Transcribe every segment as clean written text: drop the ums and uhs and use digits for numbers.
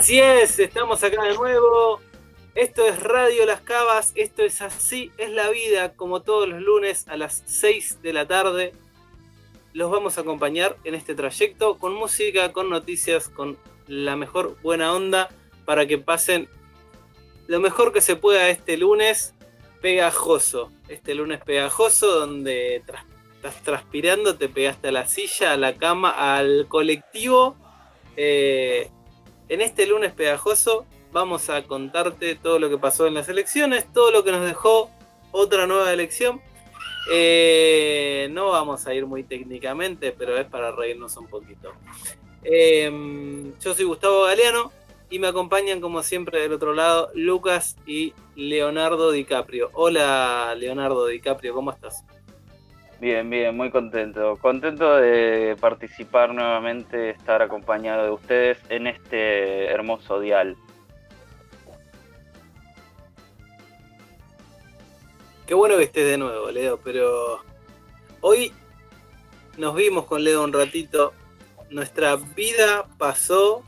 Así es, estamos acá de nuevo. Esto es Radio Las Cavas, esto es Así es la Vida, como todos los lunes a las 6 de la tarde. Los vamos a acompañar en este trayecto con música, con noticias, con la mejor buena onda para que pasen lo mejor que se pueda este lunes pegajoso. Este lunes pegajoso donde estás transpirando, te pegaste a la silla, a la cama, al colectivo. En este lunes pegajoso vamos a contarte todo lo que pasó en las elecciones, todo lo que nos dejó otra nueva elección. No vamos a ir muy técnicamente, pero es para reírnos un poquito. Yo soy Gustavo Galeano y me acompañan como siempre del otro lado Lucas y Leonardo DiCaprio. Hola Leonardo DiCaprio, ¿cómo estás? Bien, muy contento. Contento de participar nuevamente, estar acompañado de ustedes en este hermoso dial. Qué bueno que estés de nuevo, Leo, pero hoy nos vimos con Leo un ratito. Nuestra vida pasó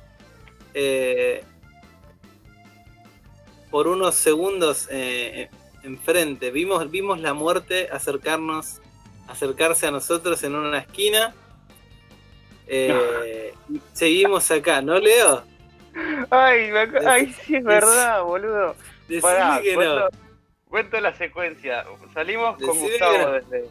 por unos segundos enfrente. Vimos la muerte acercarse a nosotros en una esquina. Seguimos acá, ¿no, Leo? Ay, sí es verdad, boludo. Decime que no. Cuento la secuencia. Salimos con Decime Gustavo que no.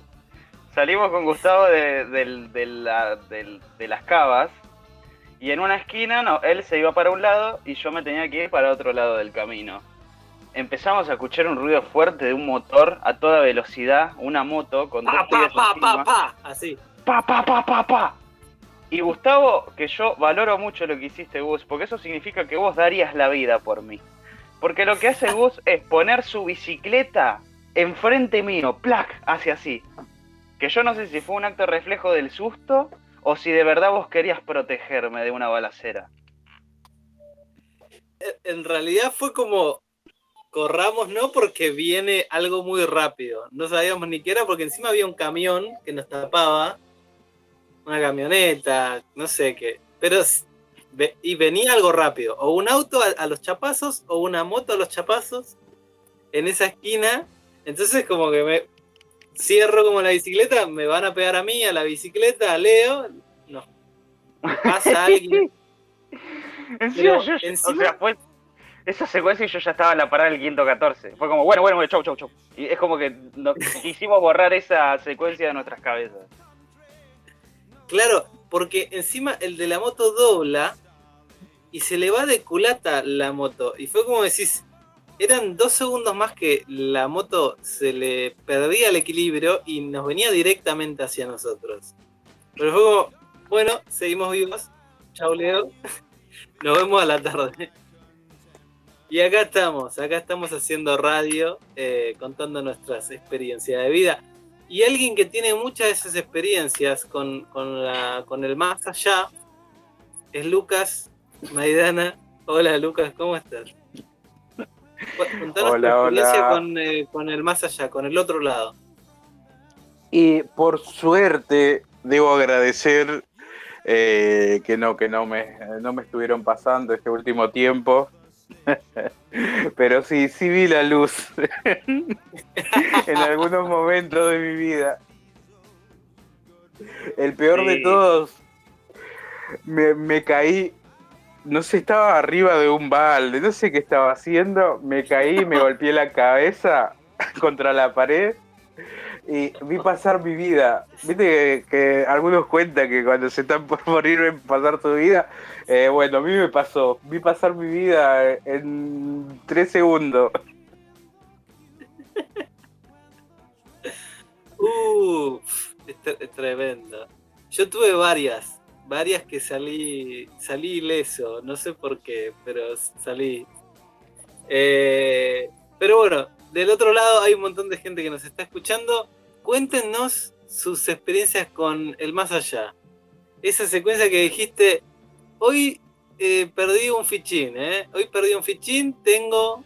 de Las Cavas y en una esquina él se iba para un lado y yo me tenía que ir para otro lado del camino. Empezamos a escuchar un ruido fuerte de un motor a toda velocidad, una moto con dos pibes encima. Así. Pa. Y Gustavo, que yo valoro mucho lo que hiciste, Gus, porque eso significa que vos darías la vida por mí. Porque lo que hace Gus es poner su bicicleta enfrente mío, ¡plac! Hacia así. Que yo no sé si fue un acto reflejo del susto o si de verdad vos querías protegerme de una balacera. En realidad fue como corramos, no porque viene algo muy rápido. No sabíamos ni qué era porque encima había un camión que nos tapaba. Una camioneta, no sé qué. Pero y venía algo rápido. O un auto a los chapazos o una moto a los chapazos en esa esquina. Entonces como que me cierro como la bicicleta, me van a pegar a mí, a la bicicleta, a Leo. No. Pasa alguien. Encima, encima, o sea, fue esa secuencia y yo ya estaba en la parada del 514. Fue como, bueno, chau. Y es como que quisimos borrar esa secuencia de nuestras cabezas. Claro, porque encima el de la moto dobla y se le va de culata la moto. Y fue como decís, eran 2 segundos más que la moto se le perdía el equilibrio y nos venía directamente hacia nosotros. Pero fue como, bueno, seguimos vivos. Chau, Leo. Nos vemos a la tarde. Y acá estamos haciendo radio, contando nuestras experiencias de vida. Y alguien que tiene muchas de esas experiencias con el más allá es Lucas Maidana. Hola Lucas, ¿cómo estás? Contanos tu experiencia con el más allá, con el otro lado. Y por suerte debo agradecer que no me estuvieron pasando este último tiempo. Pero sí vi la luz en algunos momentos de mi vida. El peor de todos, me caí, no sé, estaba arriba de un balde, no sé qué estaba haciendo, me caí, me golpeé la cabeza contra la pared y vi pasar mi vida. Viste que algunos cuentan que cuando se están por morir ven pasar su vida. Bueno, a mí me pasó, vi pasar mi vida en 3 segundos. Es tremendo. Yo tuve varias que salí ileso, no sé por qué, pero salí. Pero bueno, del otro lado hay un montón de gente que nos está escuchando. Cuéntenos sus experiencias con el más allá. Esa secuencia que dijiste, hoy perdí un fichín, hoy perdí un fichín, tengo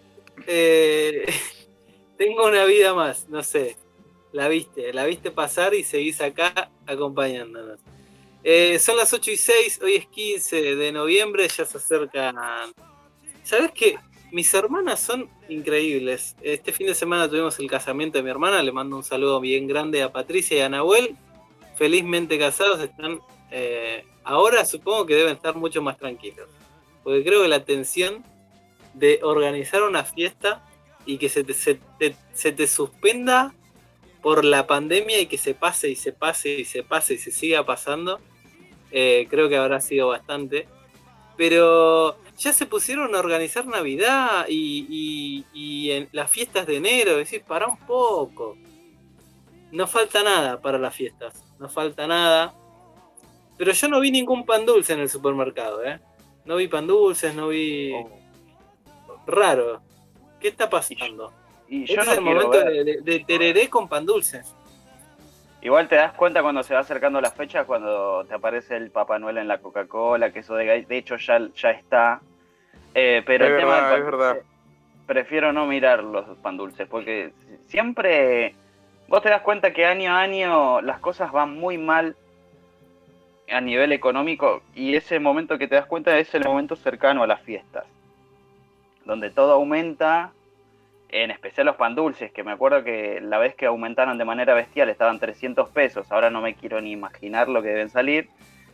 una vida más, no sé. La viste pasar y seguís acá acompañándonos. Son las 8:06, hoy es 15 de noviembre, ya se acercan. ¿Sabes qué? Mis hermanas son increíbles. Este fin de semana tuvimos el casamiento de mi hermana, le mando un saludo bien grande a Patricia y a Nahuel. Felizmente casados, están. Ahora supongo que deben estar mucho más tranquilos. Porque creo que la tensión de organizar una fiesta y que se te suspenda por la pandemia y que se pase y se pase y se pase y se siga pasando, creo que habrá sido bastante. Pero ya se pusieron a organizar Navidad y en las fiestas de enero. Es decir, para un poco. No falta nada para las fiestas. No falta nada. Pero yo no vi ningún pan dulce en el supermercado, ¿eh? No vi pan dulces, no vi... Raro. ¿Qué está pasando? Y Este yo es no el quiero momento ver. de tereré con pan dulce. Igual te das cuenta cuando se va acercando la fecha, cuando te aparece el Papá Noel en la Coca-Cola, que eso de hecho ya está. Pero Es el tema del verdad, pan es verdad. dulce, prefiero no mirar los pan dulces, porque siempre vos te das cuenta que año a año las cosas van muy mal a nivel económico, y ese momento que te das cuenta es el momento cercano a las fiestas, donde todo aumenta, en especial los pan dulces, que me acuerdo que la vez que aumentaron de manera bestial estaban 300 pesos, ahora no me quiero ni imaginar lo que deben salir.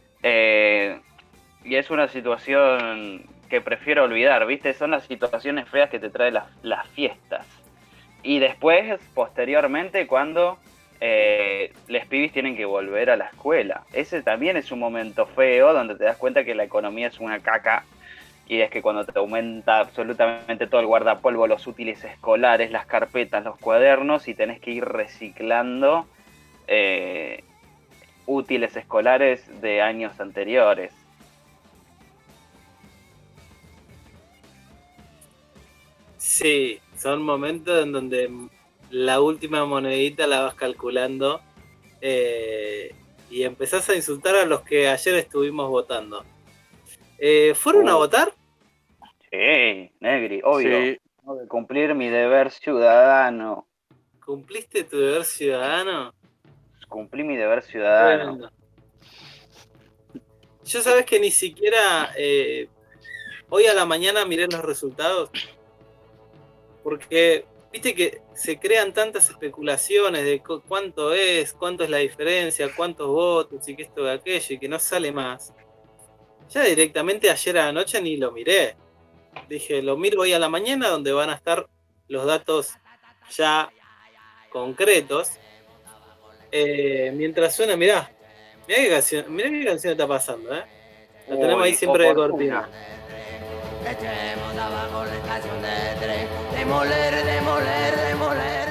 Y es una situación que prefiero olvidar, ¿viste? Son las situaciones feas que te traen las fiestas. Y después, posteriormente, cuando los pibis tienen que volver a la escuela. Ese también es un momento feo donde te das cuenta que la economía es una caca. Y es que cuando te aumenta absolutamente todo el guardapolvo, los útiles escolares, las carpetas, los cuadernos, y tenés que ir reciclando útiles escolares de años anteriores. Sí, son momentos en donde la última monedita la vas calculando y empezás a insultar a los que ayer estuvimos votando. ¿Fueron a votar? Sí, Negri, obvio. Sí, Tengo que cumplir mi deber ciudadano. ¿Cumpliste tu deber ciudadano? Cumplí mi deber ciudadano. Tremendo. Yo sabes que ni siquiera hoy a la mañana miré los resultados. Porque viste que se crean tantas especulaciones de cuánto es la diferencia, cuántos votos y que esto de aquello y que no sale más. Ya directamente ayer a la noche ni lo miré. Dije, lo miro hoy a la mañana donde van a estar los datos ya concretos. Mientras suena, mirá qué canción está pasando, La tenemos ahí siempre de cortina. Echemos abajo la estación de tren. Demoler.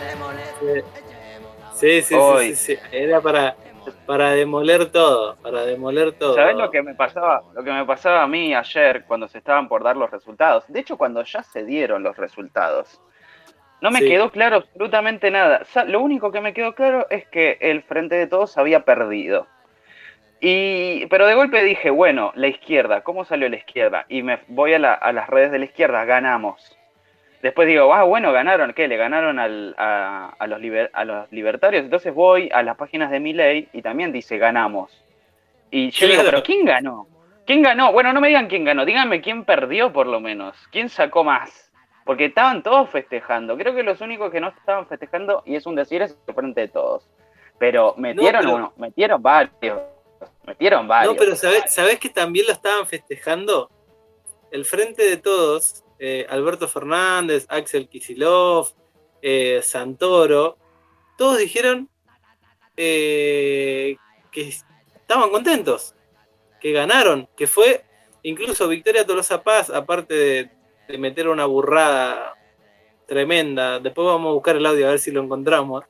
Sí. Era para demoler todo, ¿Sabés lo que me pasaba? Lo que me pasaba a mí ayer cuando se estaban por dar los resultados. De hecho, cuando ya se dieron los resultados. No me quedó claro absolutamente nada. Lo único que me quedó claro es que el Frente de Todos había perdido. Pero de golpe dije, bueno, la izquierda, ¿cómo salió la izquierda? Y me voy a las redes de la izquierda, ganamos. Después digo, bueno, ganaron, ¿qué? Le ganaron a los libertarios. Entonces voy a las páginas de Milei y también dice, ganamos. Y yo digo, ¿pero quién ganó? ¿Quién ganó? Bueno, no me digan quién ganó, díganme quién perdió por lo menos. ¿Quién sacó más? Porque estaban todos festejando. Creo que los únicos que no estaban festejando, y es un decir, es el Frente de Todos. Pero metieron varios. No, pero ¿sabés que también lo estaban festejando? El Frente de Todos, Alberto Fernández, Axel Kicillof, Santoro, todos dijeron que estaban contentos, que ganaron, que fue incluso Victoria Tolosa Paz, aparte de meter una burrada tremenda, después vamos a buscar el audio a ver si lo encontramos,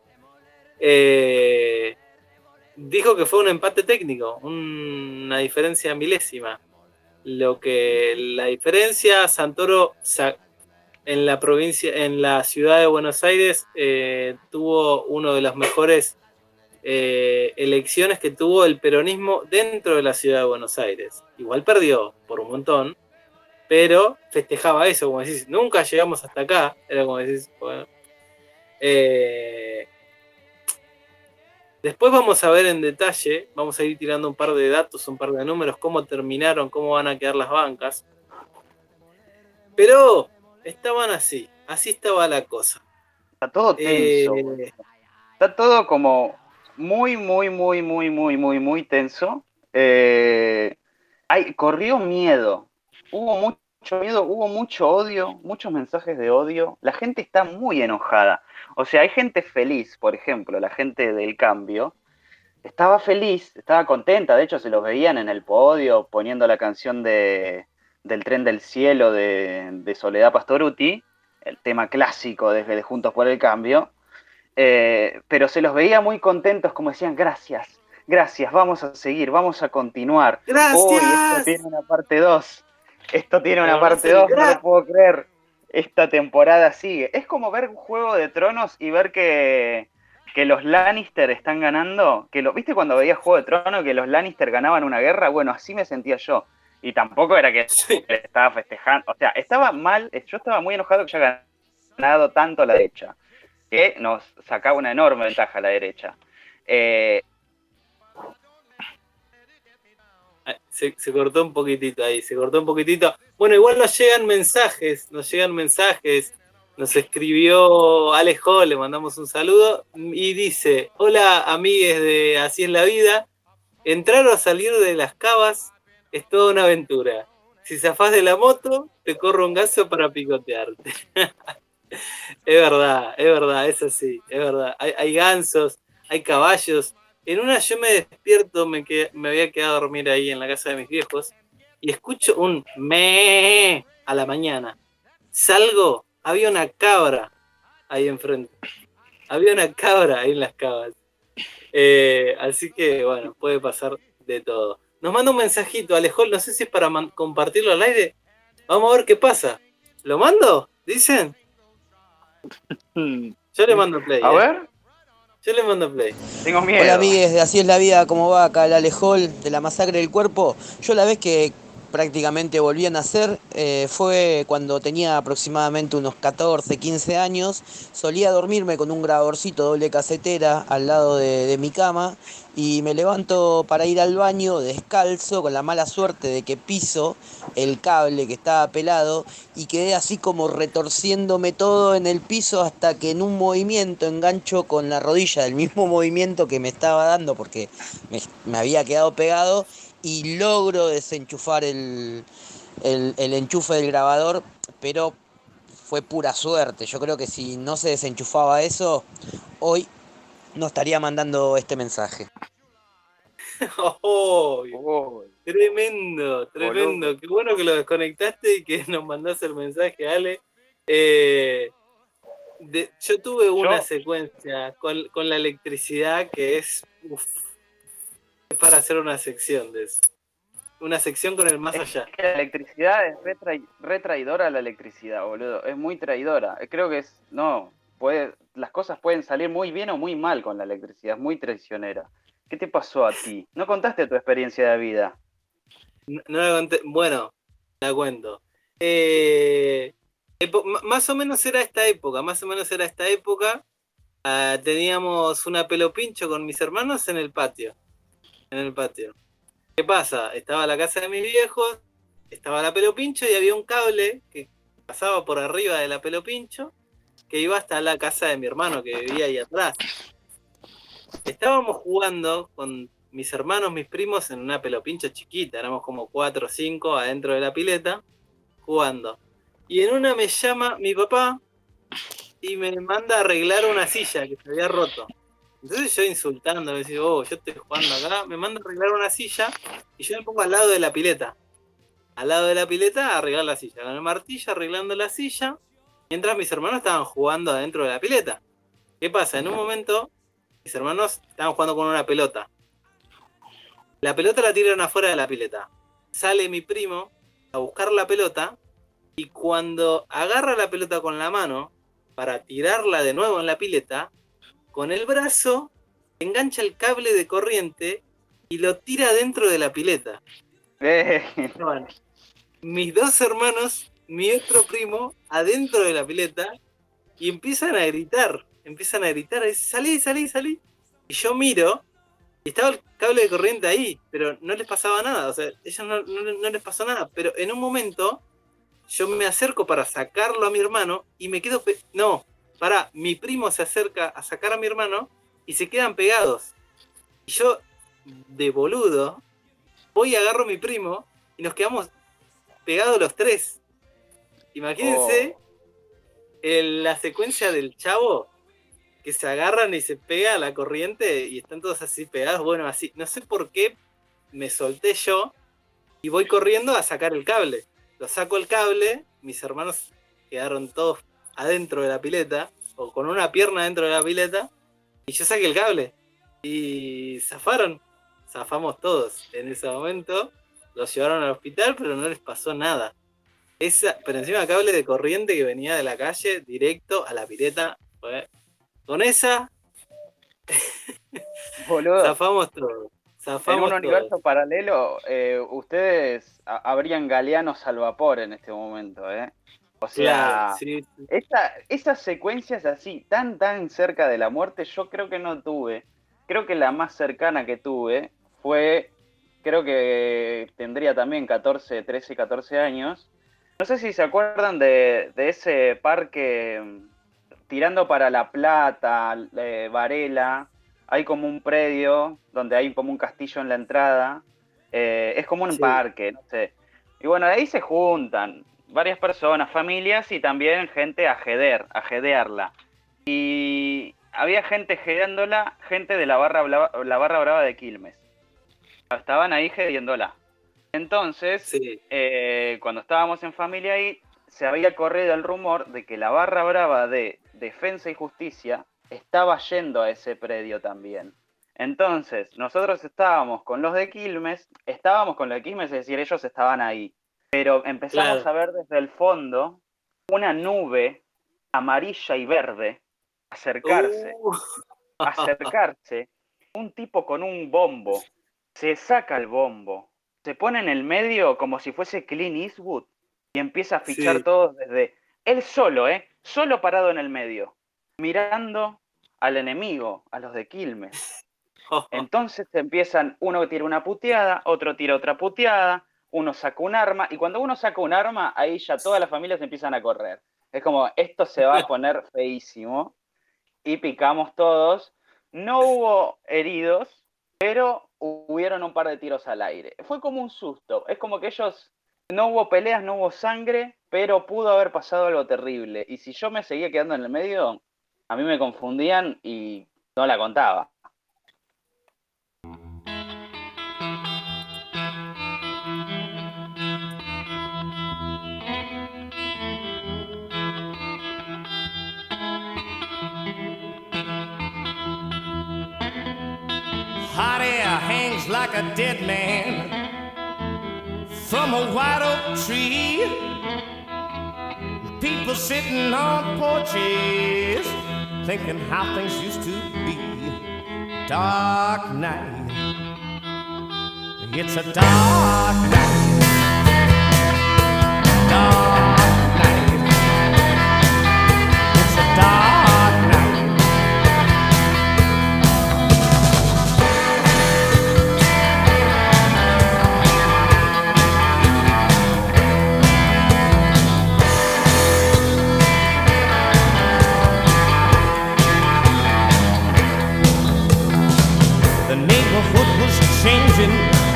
dijo que fue un empate técnico, una diferencia milésima. La diferencia, Santoro en la provincia, en la ciudad de Buenos Aires, tuvo uno de las mejores elecciones que tuvo el peronismo dentro de la ciudad de Buenos Aires. Igual perdió por un montón, pero festejaba eso, como decís, nunca llegamos hasta acá, era como decís, bueno. Después vamos a ver en detalle, vamos a ir tirando un par de datos, un par de números, cómo terminaron, cómo van a quedar las bancas. Pero estaban así estaba la cosa. Está todo tenso. Está todo como muy, muy, muy, muy, muy, muy, muy tenso. Corrió miedo. Hubo mucho miedo, hubo mucho odio, muchos mensajes de odio. La gente está muy enojada. O sea, hay gente feliz, por ejemplo, la gente del cambio. Estaba feliz, estaba contenta. De hecho, se los veían en el podio poniendo la canción del Tren del Cielo de Soledad Pastorutti, el tema clásico de Juntos por el Cambio. Pero se los veía muy contentos, como decían, gracias, gracias, vamos a seguir, vamos a continuar. ¡Gracias! Esto tiene una parte 2. Esto tiene una parte 2, no lo puedo creer. Esta temporada sigue. Es como ver un Juego de Tronos y ver que los Lannister están ganando. ¿Viste cuando veías Juego de Tronos que los Lannister ganaban una guerra? Bueno, así me sentía yo. Y tampoco era que estaba festejando. O sea, estaba mal. Yo estaba muy enojado que haya ganado tanto la derecha, que nos sacaba una enorme ventaja a la derecha. Se cortó un poquitito ahí, se cortó un poquitito. Bueno, igual nos llegan mensajes. Nos escribió Alejo, le mandamos un saludo, y dice: hola amigues de Así es la Vida, entrar o salir de las cavas es toda una aventura. Si zafás de la moto, te corro un gaso para picotearte. Es verdad, es así, es verdad. Hay gansos, hay caballos. En una yo me despierto, me había quedado a dormir ahí en la casa de mis viejos, y escucho un me a la mañana. Salgo, había una cabra ahí enfrente. Había una cabra ahí en las cavas. Así que, bueno, puede pasar de todo. Nos manda un mensajito, Alejón, no sé si es para compartirlo al aire. Vamos a ver qué pasa. ¿Lo mando? ¿Dicen? Yo le mando play. A ver. Yo le mando play. Tengo miedo. Hola amigues de Así es la Vida, ¿cómo va? Acá el Alejol de la Masacre del Cuerpo. Yo la vez que prácticamente volví a nacer fue cuando tenía aproximadamente unos 14, 15 años. Solía dormirme con un grabadorcito doble casetera al lado de mi cama, y me levanto para ir al baño descalzo con la mala suerte de que piso el cable que estaba pelado y quedé así como retorciéndome todo en el piso, hasta que en un movimiento engancho con la rodilla del mismo movimiento que me estaba dando porque me había quedado pegado, y logro desenchufar el enchufe del grabador, pero fue pura suerte. Yo creo que si no se desenchufaba eso, hoy no estaría mandando este mensaje. Tremendo. Boludo. Qué bueno que lo desconectaste y que nos mandaste el mensaje, Ale. Yo tuve una secuencia con la electricidad que es para hacer una sección de eso. Una sección con el más allá. La electricidad es re traidora, la electricidad, boludo. Es muy traidora. Creo que las cosas pueden salir muy bien o muy mal con la electricidad. Es muy traicionera. ¿Qué te pasó a ti? ¿No contaste tu experiencia de vida? No la conté. Bueno, la cuento. Más o menos era esta época. Teníamos una pelopincho con mis hermanos en el patio. ¿Qué pasa? Estaba la casa de mis viejos, estaba la pelopincho y había un cable que pasaba por arriba de la pelopincho que iba hasta la casa de mi hermano que vivía ahí atrás. Estábamos jugando con mis hermanos, mis primos, en una pelopincho chiquita, éramos como 4 o 5 adentro de la pileta, jugando. Y en una me llama mi papá y me manda a arreglar una silla que se había roto. Entonces yo insultando, me decía, yo estoy jugando acá, me manda a arreglar una silla y yo me pongo al lado de la pileta. Al lado de la pileta a arreglar la silla, con el martillo arreglando la silla, mientras mis hermanos estaban jugando adentro de la pileta. ¿Qué pasa? En un momento, mis hermanos estaban jugando con una pelota. La pelota la tiran afuera de la pileta. Sale mi primo a buscar la pelota y cuando agarra la pelota con la mano para tirarla de nuevo en la pileta, con el brazo engancha el cable de corriente y lo tira dentro de la pileta. Bueno, mis dos hermanos, mi otro primo, adentro de la pileta, y empiezan a gritar, salí. Y yo miro, y estaba el cable de corriente ahí, pero no les pasaba nada, o sea, ellos no les pasó nada, pero en un momento yo me acerco para sacarlo a mi hermano y me quedo... mi primo se acerca a sacar a mi hermano y se quedan pegados. Y yo, de boludo, voy y agarro a mi primo y nos quedamos pegados los tres. Imagínense la secuencia del chavo que se agarran y se pega a la corriente y están todos así pegados. Bueno, así, no sé por qué me solté yo y voy corriendo a sacar el cable. Lo saco el cable, mis hermanos quedaron todos adentro de la pileta, o con una pierna dentro de la pileta, y yo saqué el cable. Y zafamos todos. En ese momento los llevaron al hospital, pero no les pasó nada. Pero encima cable de corriente que venía de la calle directo a la pileta. Con esa Boludo. zafamos todo. En un universo paralelo, ustedes habrían galeanos al vapor en este momento, ¿eh? O sea, claro, sí. esas secuencias así, tan cerca de la muerte, yo creo que no tuve. Creo que la más cercana que tuve fue, creo que tendría también 13, 14 años. No sé si se acuerdan de ese parque tirando para La Plata, Varela. Hay como un predio donde hay como un castillo en la entrada. Es como un parque, no sé. Y bueno, ahí se juntan varias personas, familias y también gente a jedearla. Y había gente jedeándola, gente de la barra brava de Quilmes. Estaban ahí jediéndola. Entonces, cuando estábamos en familia ahí, se había corrido el rumor de que la barra brava de Defensa y Justicia estaba yendo a ese predio también. Entonces, nosotros estábamos con los de Quilmes, es decir, ellos estaban ahí. Pero empezamos a ver desde el fondo una nube amarilla y verde acercarse. Un tipo con un bombo. Se saca el bombo. Se pone en el medio como si fuese Clint Eastwood y empieza a fichar todo desde... Él solo, solo parado en el medio, mirando al enemigo, a los de Quilmes. Entonces empiezan, uno tira una puteada, otro tira otra puteada, uno saca un arma, y cuando uno saca un arma, ahí ya todas las familias empiezan a correr. Es como, esto se va a poner feísimo, y picamos todos. No hubo heridos, pero hubieron un par de tiros al aire. Fue como un susto, es como que ellos, no hubo peleas, no hubo sangre, pero pudo haber pasado algo terrible. Y si yo me seguía quedando en el medio, a mí me confundían y no la contaba. Hot air hangs like a dead man from a white oak tree. People sitting on porches thinking how things used to be. Dark night, it's a dark night. Dark night, it's a dark night. The neighborhood was changing,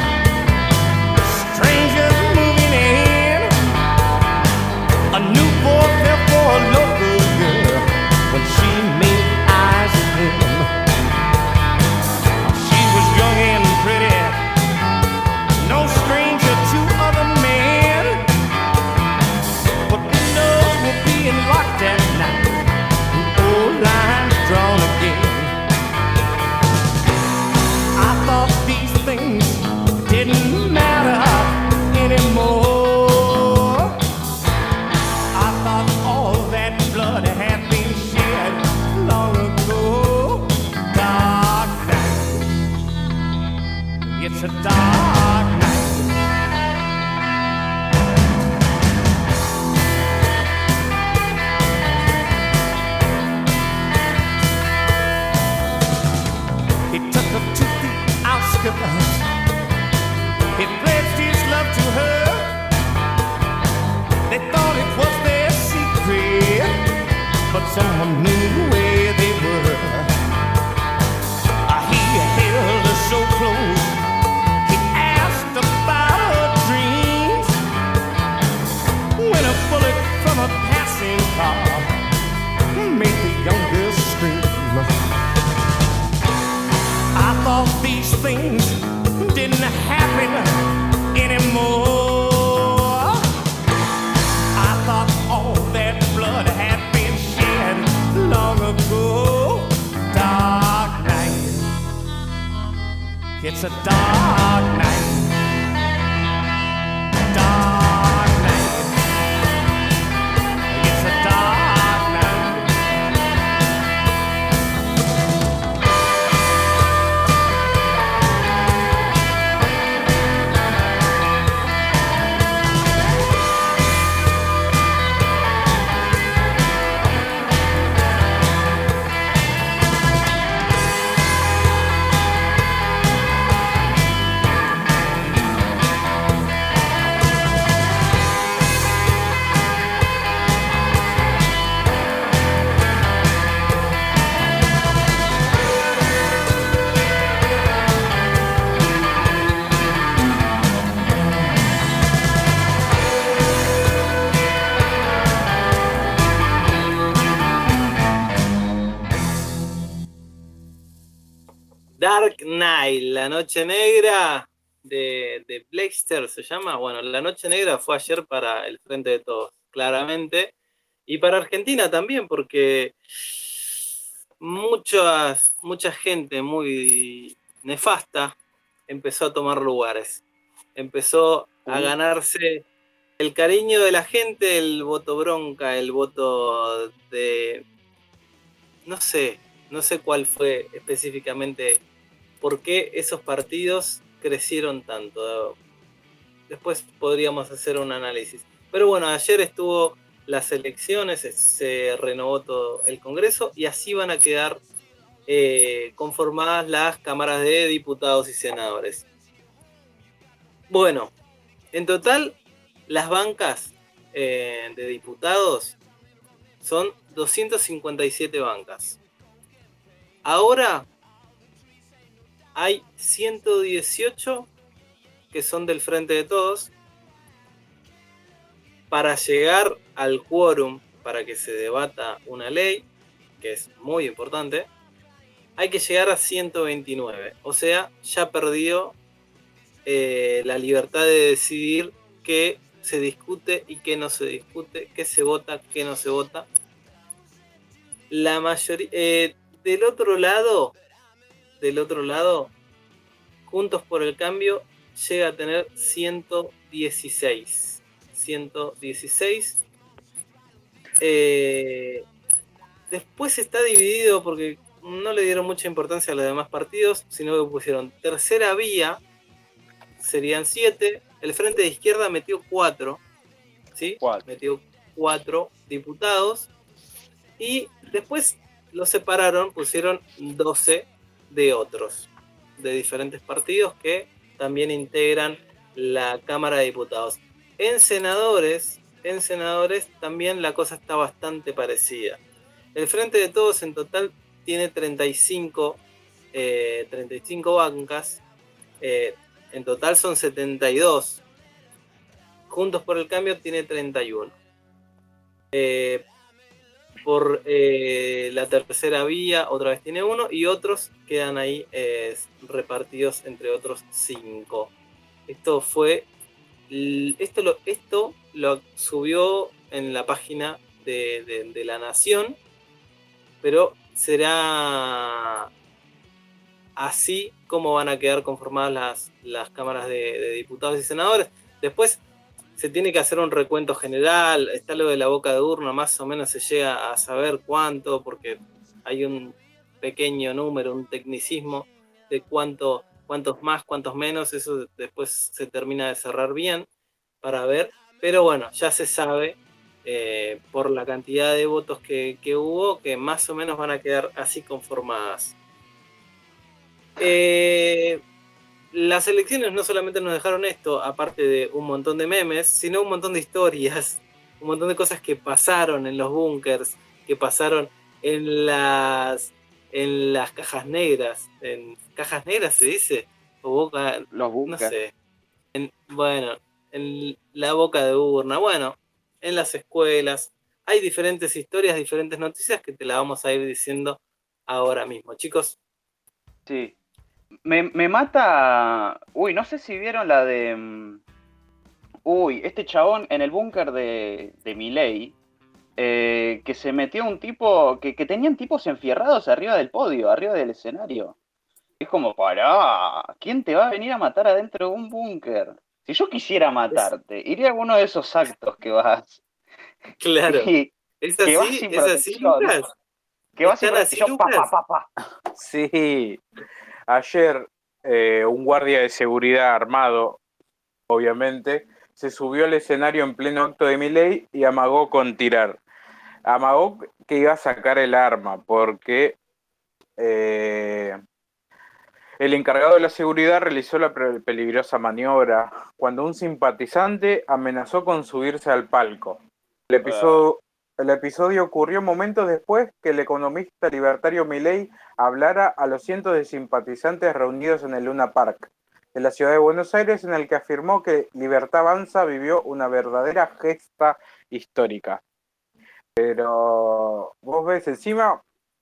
strangers moving in. A new boy fell for a local girl when she made eyes at him. She was young and pretty, no stranger to other men. But windows were being locked at night, and old lines drawn again. I thought these things didn't matter anymore. I thought all that blood had been shed long ago. Dark night, it's a dark night. but someone knew where they were. He held her so close, he asked about her dreams. When a bullet from a passing car made the young girl scream. I thought these things didn't happen anymore. I thought all that blood had been shed long ago. Dark night, it's a dark night. Dark night, it's a dark night. Dark Knight, la noche negra de Blackster se llama. Bueno, la noche negra fue ayer para el Frente de Todos, claramente. Y para Argentina también, porque mucha gente muy nefasta empezó a tomar lugares. Empezó a ganarse el cariño de la gente, el voto bronca, el voto de... No sé cuál fue específicamente, por qué esos partidos crecieron tanto. Después podríamos hacer un análisis. Pero bueno, ayer estuvo las elecciones, se renovó todo el Congreso y así van a quedar conformadas las cámaras de diputados y senadores. Bueno, en total las bancas de diputados son 257 bancas. Ahora hay 118 que son del Frente de Todos. Para llegar al quórum, para que se debata una ley, que es muy importante, hay que llegar a 129. O sea, ya perdió la libertad de decidir qué se discute y qué no se discute, qué se vota, qué no se vota. La mayoría... Del otro lado, Juntos por el Cambio llega a tener 116. Después está dividido porque no le dieron mucha importancia a los demás partidos, sino que pusieron tercera vía, serían 7. El Frente de Izquierda metió 4, ¿sí? 4. Metió 4 diputados. Y después los separaron, pusieron 12 de otros, de diferentes partidos que también integran la Cámara de Diputados. En senadores también la cosa está bastante parecida. El Frente de Todos en total tiene 35 bancas, en total son 72. Juntos por el Cambio tiene 31. Por la tercera vía otra vez tiene 1 y otros quedan ahí repartidos entre otros 5. Esto lo subió en la página de La Nación, pero será así como van a quedar conformadas las cámaras de diputados y senadores. Después se tiene que hacer un recuento general, está lo de la boca de urna, más o menos se llega a saber cuánto, porque hay un pequeño número, un tecnicismo de cuántos más, cuántos menos, eso después se termina de cerrar bien para ver, pero bueno, ya se sabe por la cantidad de votos que hubo, que más o menos van a quedar así conformadas. Las elecciones no solamente nos dejaron esto, aparte de un montón de memes, sino un montón de historias, un montón de cosas que pasaron en los búnkers, que pasaron en las cajas negras. ¿En cajas negras se dice? O boca, Los no bunkers. sé. Bueno, en la boca de urna, bueno, en las escuelas. Hay diferentes historias, diferentes noticias que te las vamos a ir diciendo ahora mismo, chicos. Sí. Me mata. Uy, no sé si vieron la de. Uy, este chabón en el búnker de Milei. Que se metió un tipo. Que tenían tipos enfierrados arriba del podio, arriba del escenario. Es como, pará, ¿quién te va a venir a matar adentro de un búnker? Si yo quisiera Es, matarte, iría a uno de esos actos que vas. claro. Y ¿Es que vas sin así, protección. Lucas? Que vas sin ¿Están así, protección, pa, pa, Lucas? pa, pa. Sí, ayer un guardia de seguridad armado, obviamente, se subió al escenario en pleno acto de Milei y amagó con tirar. Amagó que iba a sacar el arma porque el encargado de la seguridad realizó la peligrosa maniobra cuando un simpatizante amenazó con subirse al palco. El episodio ocurrió momentos después que el economista libertario Milei hablara a los cientos de simpatizantes reunidos en el Luna Park de la ciudad de Buenos Aires, en el que afirmó que Libertad Avanza vivió una verdadera gesta histórica. Pero vos ves, encima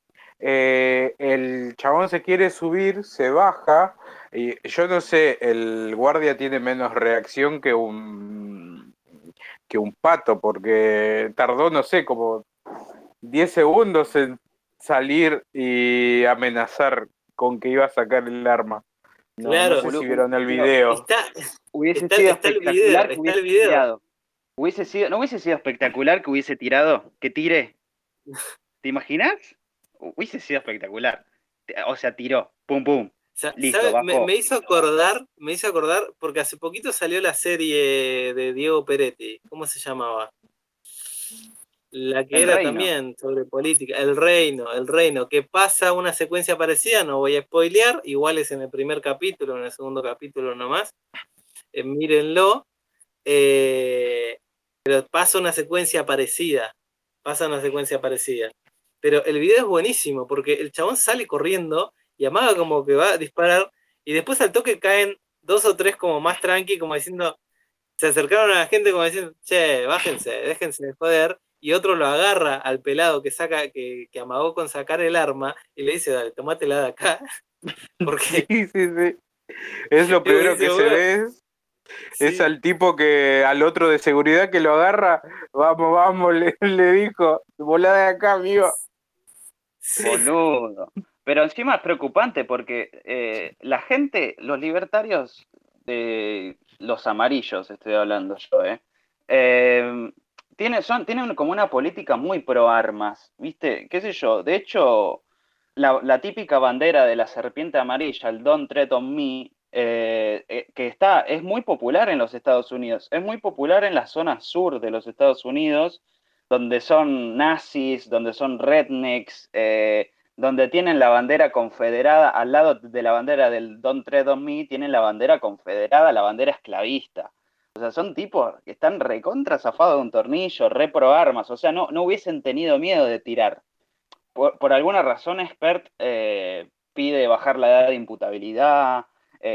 el chabón se quiere subir, se baja, y yo no sé, el guardia tiene menos reacción que un pato, porque tardó, no sé, como 10 segundos en salir y amenazar con que iba a sacar el arma. No Claro. sé si vieron el Pero video. Está, hubiese está, sido está el video, espectacular que está hubiese el video. tirado. ¿No hubiese sido espectacular que hubiese tirado? Que tire. ¿Te imaginas? Hubiese sido espectacular. O sea, tiró. Pum, pum. Listo, ¿Sabe? bajó. Me hizo acordar, porque hace poquito salió la serie de Diego Peretti. ¿Cómo se llamaba? La que El era reino. también sobre política. El Reino, que pasa una secuencia parecida, no voy a spoilear, igual es en el primer capítulo, en el segundo capítulo nomás. Mírenlo. Pero pasa una secuencia parecida. Pero el video es buenísimo, porque el chabón sale corriendo y amaga como que va a disparar, y después al toque caen dos o tres como más tranqui, como diciendo, se acercaron a la gente como diciendo, che, bájense, déjense de joder, y otro lo agarra al pelado que amagó con sacar el arma, y le dice, dale, tomátela de acá, Sí, porque sí, sí. Es lo es primero que buenísimo, se boludo. ve. Es Sí, al tipo que, al otro de seguridad que lo agarra, vamos, vamos, le dijo, volá de acá, amigo. sí, Boludo. Pero encima es preocupante porque la gente, los libertarios, los amarillos estoy hablando yo, tienen como una política muy pro armas, ¿viste? ¿Qué sé yo? De hecho, la típica bandera de la serpiente amarilla, el Don't Tread on Me, es muy popular en los Estados Unidos, es muy popular en la zona sur de los Estados Unidos, donde son nazis, donde son rednecks, donde tienen la bandera confederada, al lado de la bandera del Don't Tread on Me, tienen la bandera confederada, la bandera esclavista. O sea, son tipos que están recontra zafados de un tornillo, re pro armas, o sea, no hubiesen tenido miedo de tirar. Por alguna razón, Expert pide bajar la edad de imputabilidad,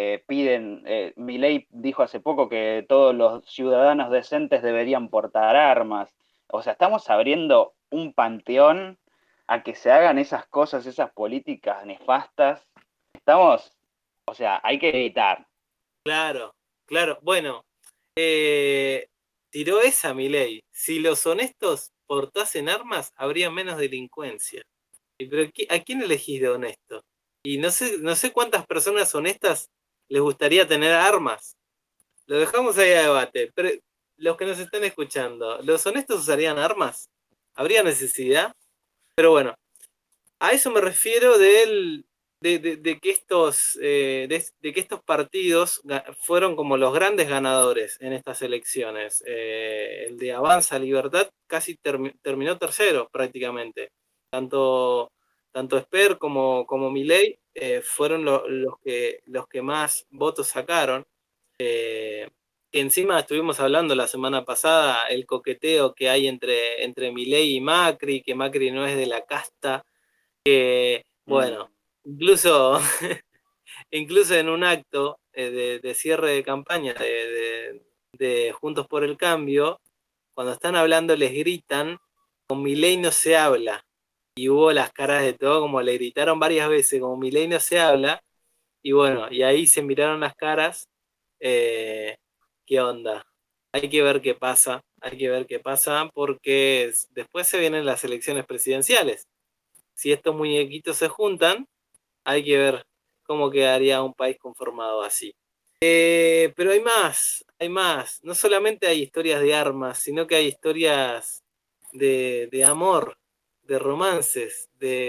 Milei dijo hace poco que todos los ciudadanos decentes deberían portar armas. O sea, estamos abriendo un panteón a que se hagan esas cosas, esas políticas nefastas. O sea, hay que evitar. claro, claro. Bueno, tiró esa Milei. Si los honestos portasen armas, habría menos delincuencia. Pero ¿a quién elegís de honesto? Y no sé cuántas personas honestas les gustaría tener armas. Lo dejamos ahí a debate. Pero los que nos están escuchando, ¿los honestos usarían armas? ¿Habría necesidad? Pero bueno, a eso me refiero de que de que estos partidos fueron como los grandes ganadores en estas elecciones. El de Avanza Libertad casi terminó tercero prácticamente. Tanto Esper como Milei fueron los que más votos sacaron. que encima estuvimos hablando la semana pasada, el coqueteo que hay entre Milei y Macri, que Macri no es de la casta, que, bueno, incluso, incluso en un acto de cierre de campaña de Juntos por el Cambio, cuando están hablando les gritan, con Milei no se habla. Y hubo las caras de todo, como le gritaron varias veces, como Milei no se habla. Y bueno, y ahí se miraron las caras. ¿Qué onda? Hay que ver qué pasa, hay que ver qué pasa, porque después se vienen las elecciones presidenciales. Si estos muñequitos se juntan, hay que ver cómo quedaría un país conformado así. Pero hay más. No solamente hay historias de armas, sino que hay historias de amor, de romances,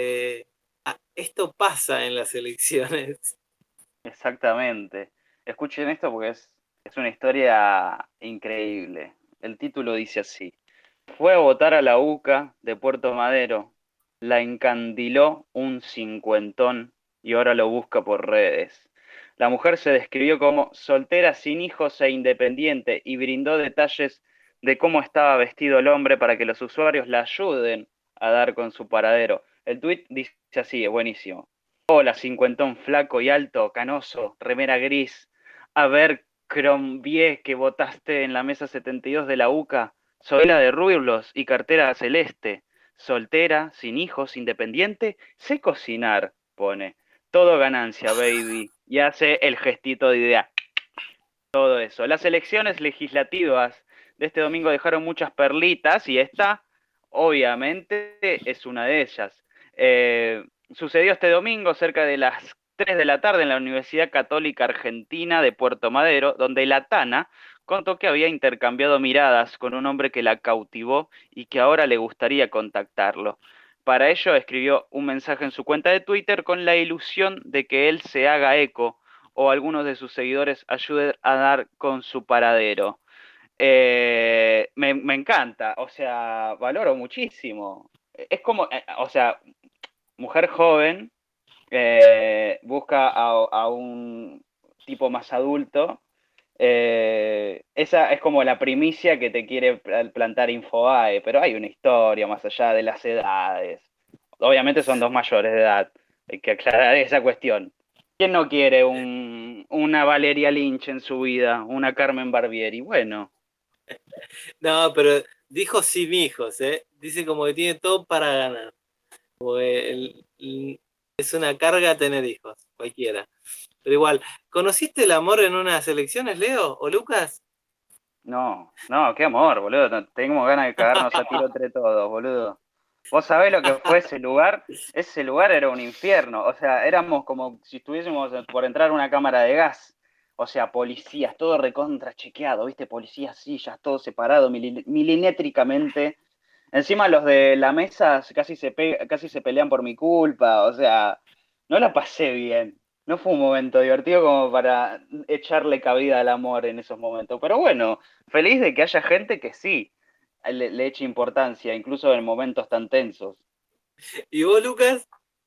esto pasa en las elecciones. Exactamente. Escuchen esto porque es una historia increíble. El título dice así. Fue a votar a la UCA de Puerto Madero, la encandiló un cincuentón y ahora lo busca por redes. La mujer se describió como soltera, sin hijos e independiente y brindó detalles de cómo estaba vestido el hombre para que los usuarios la ayuden a dar con su paradero. El tuit dice así, es buenísimo. Hola, cincuentón flaco y alto, canoso, remera gris. A ver, Crombie, que votaste en la mesa 72 de la UCA. Soy la de rulos y cartera celeste. Soltera, sin hijos, independiente, sé cocinar, pone. Todo ganancia, baby. Y hace el gestito de idea. Todo eso. Las elecciones legislativas de este domingo dejaron muchas perlitas y esta, obviamente, es una de ellas. Sucedió este domingo cerca de las 3 de la tarde en la Universidad Católica Argentina de Puerto Madero, donde la Tana contó que había intercambiado miradas con un hombre que la cautivó y que ahora le gustaría contactarlo. Para ello escribió un mensaje en su cuenta de Twitter con la ilusión de que él se haga eco o algunos de sus seguidores ayuden a dar con su paradero. Me encanta, o sea, valoro muchísimo. Es como, o sea, mujer joven busca a un tipo más adulto. Esa es como la primicia que te quiere plantar Infobae, pero hay una historia más allá de las edades. Obviamente son dos mayores de edad, hay que aclarar esa cuestión. ¿Quién no quiere una Valeria Lynch en su vida, una Carmen Barbieri? Bueno, No, pero dijo sin hijos, ¿eh? Dice como que tiene todo para ganar. Como que es una carga tener hijos, cualquiera. Pero igual, ¿conociste el amor en unas elecciones, Leo o Lucas? no, qué amor, boludo. Tengo ganas de cagarnos a tiro entre todos, boludo. ¿Vos sabés lo que fue ese lugar? Ese lugar era un infierno. O sea, éramos como si estuviésemos por entrar a una cámara de gas. O sea, policías, todo recontra chequeado, ¿viste? Policías, sillas, todo separado milimétricamente. Encima los de la mesa casi se pelean por mi culpa. O sea, no la pasé bien. No fue un momento divertido como para echarle cabida al amor en esos momentos. Pero bueno, feliz de que haya gente que sí le eche importancia, incluso en momentos tan tensos. ¿Y vos, Lucas?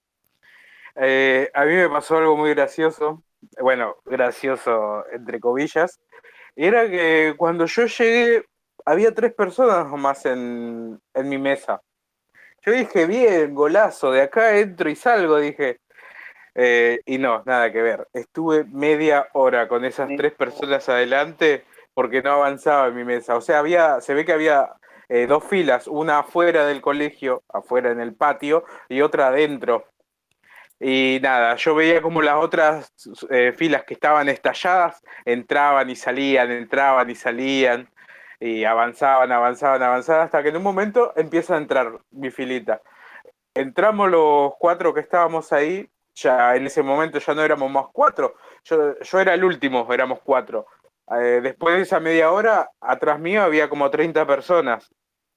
A mí me pasó algo muy gracioso, bueno, gracioso entre comillas, y era que cuando yo llegué había 3 personas nomás en mi mesa. Yo dije, bien, golazo, de acá entro y salgo, dije. Y no, nada que ver. Estuve media hora con esas 3 personas adelante porque no avanzaba en mi mesa. O sea, se ve que había 2 filas, una afuera del colegio, afuera en el patio, y otra adentro. Y nada, yo veía como las otras filas que estaban estalladas entraban y salían, y avanzaban, hasta que en un momento empieza a entrar mi filita. Entramos los 4 que estábamos ahí, ya en ese momento ya no éramos más 4, yo era el último, éramos 4. Después de esa media hora, atrás mío había como 30 personas.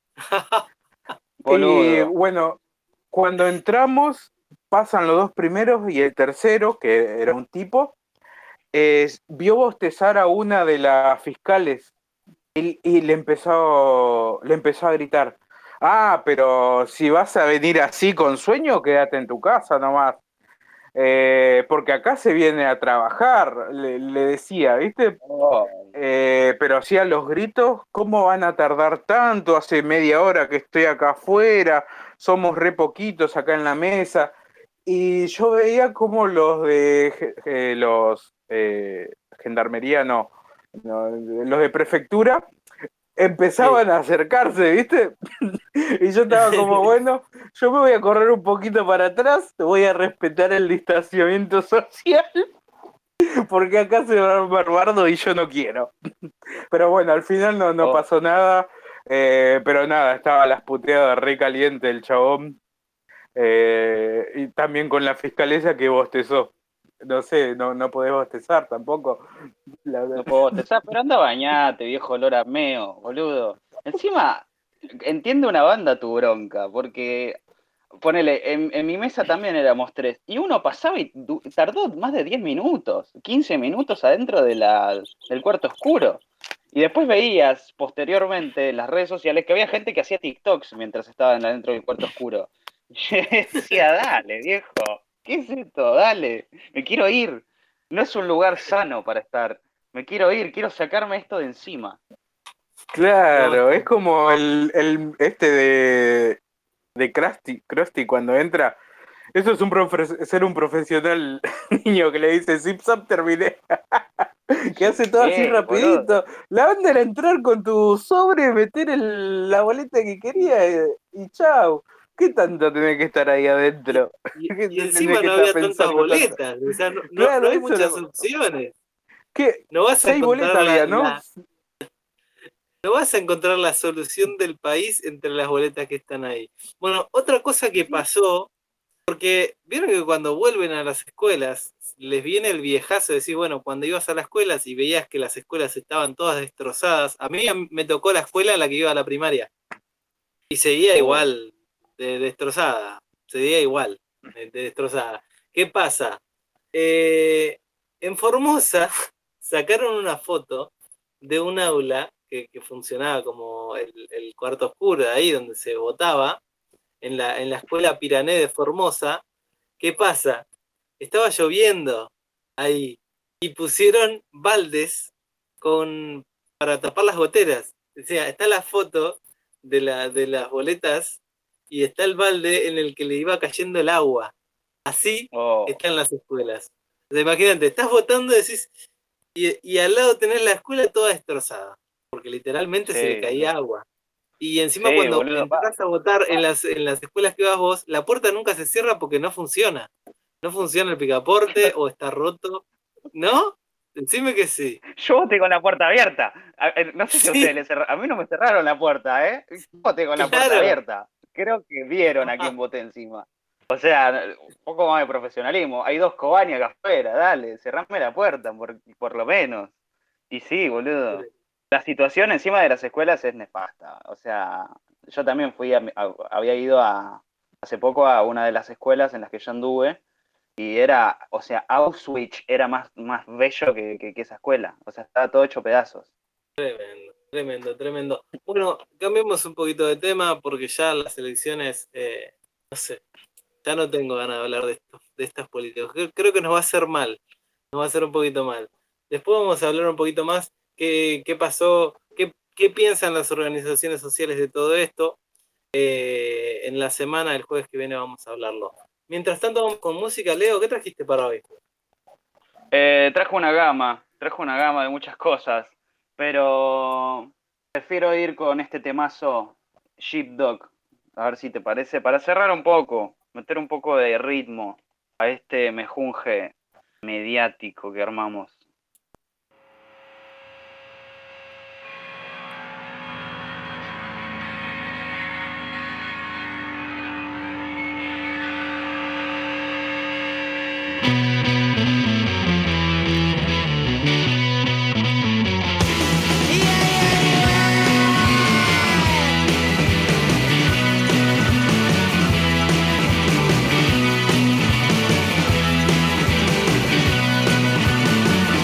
Y Boludo. bueno, cuando entramos, pasan los 2 primeros y el tercero, que era un tipo, vio bostezar a una de las fiscales y le empezó a gritar, ah, pero si vas a venir así con sueño, quédate en tu casa nomás. porque acá se viene a trabajar, le decía, ¿viste? Pero hacía los gritos, ¿cómo van a tardar tanto? Hace media hora que estoy acá afuera, somos re poquitos acá en la mesa. Y yo veía como los de gendarmería, no, los de prefectura empezaban a acercarse, ¿viste? Y yo estaba como, bueno, yo me voy a correr un poquito para atrás, voy a respetar el distanciamiento social, porque acá se va a armar bardo y yo no quiero. Pero bueno, al final no pasó nada, pero nada, estaba las puteadas re caliente el chabón, y también con la fiscalesa que bostezó. No sé, no podés bostezar tampoco. No puedo bostezar, pero anda bañate, viejo olor a meo, boludo. Encima, entiende una banda tu bronca, porque ponele, en mi mesa también éramos 3, y uno pasaba y tardó más de 10 minutos, 15 minutos adentro del cuarto oscuro. Y después veías posteriormente en las redes sociales que había gente que hacía TikToks mientras estaban adentro del cuarto oscuro. Y yo decía, dale, viejo, ¿qué es esto? Dale, me quiero ir. No es un lugar sano para estar. Me quiero ir, quiero sacarme esto de encima. Claro, es como el de Krusty cuando entra. Eso es ser un profesional niño que le dice zip zap terminé. Que hace todo así rapidito. Boludo. La onda era entrar con tu sobre, meter la boleta que quería y chau. ¿Qué tanto tenés que estar ahí adentro? Y encima no había tantas boletas. O sea, claro, no hay muchas opciones. ¿Qué? No vas a 6 boletas había, ¿no? No vas a encontrar la solución del país entre las boletas que están ahí. Bueno, otra cosa que pasó, porque vieron que cuando vuelven a las escuelas, les viene el viejazo de decir, bueno, cuando ibas a las escuelas y veías que las escuelas estaban todas destrozadas, a mí me tocó la escuela en la que iba a la primaria, y seguía igual de destrozada, seguía igual de destrozada. ¿Qué pasa? En Formosa sacaron una foto de un aula que funcionaba como el cuarto oscuro, de ahí donde se votaba, en la escuela Pirané de Formosa. ¿Qué pasa? Estaba lloviendo ahí y pusieron baldes para tapar las goteras. O sea, está la foto de las boletas y está el balde en el que le iba cayendo el agua. Así están las escuelas. O sea, imagínate, estás votando y al lado tenés la escuela toda destrozada, porque literalmente se le caía agua. Y encima cuando entras a votar en las escuelas que vas vos, la puerta nunca se cierra porque no funciona. No funciona el picaporte o está roto. ¿No? Decime que sí. Yo voté con la puerta abierta. No sé si a ustedes le cerraron. A mí no me cerraron la puerta, ¿eh? Yo voté con la puerta abierta. Creo que vieron a quién voté encima. O sea, un poco más de profesionalismo. Hay 2 cobañas acá afuera, dale, cerrame la puerta, por lo menos. Y sí, boludo. La situación encima de las escuelas es nefasta. O sea, yo también había ido hace poco a una de las escuelas en las que yo anduve, y era, o sea, Auschwitz era más bello que esa escuela. O sea, estaba todo hecho pedazos. Tremendo. Bueno, cambiemos un poquito de tema porque ya las elecciones, no sé, ya no tengo ganas de hablar de estas políticas. Creo que nos va a hacer mal, nos va a hacer un poquito mal. Después vamos a hablar un poquito más qué pasó, qué piensan las organizaciones sociales de todo esto. En la semana, el jueves que viene, vamos a hablarlo. Mientras tanto, vamos con música. Leo, ¿qué trajiste para hoy? Trajo una gama de muchas cosas, pero prefiero ir con este temazo Sheepdog, a ver si te parece, para cerrar un poco, meter un poco de ritmo a este mejunje mediático que armamos. Yeah.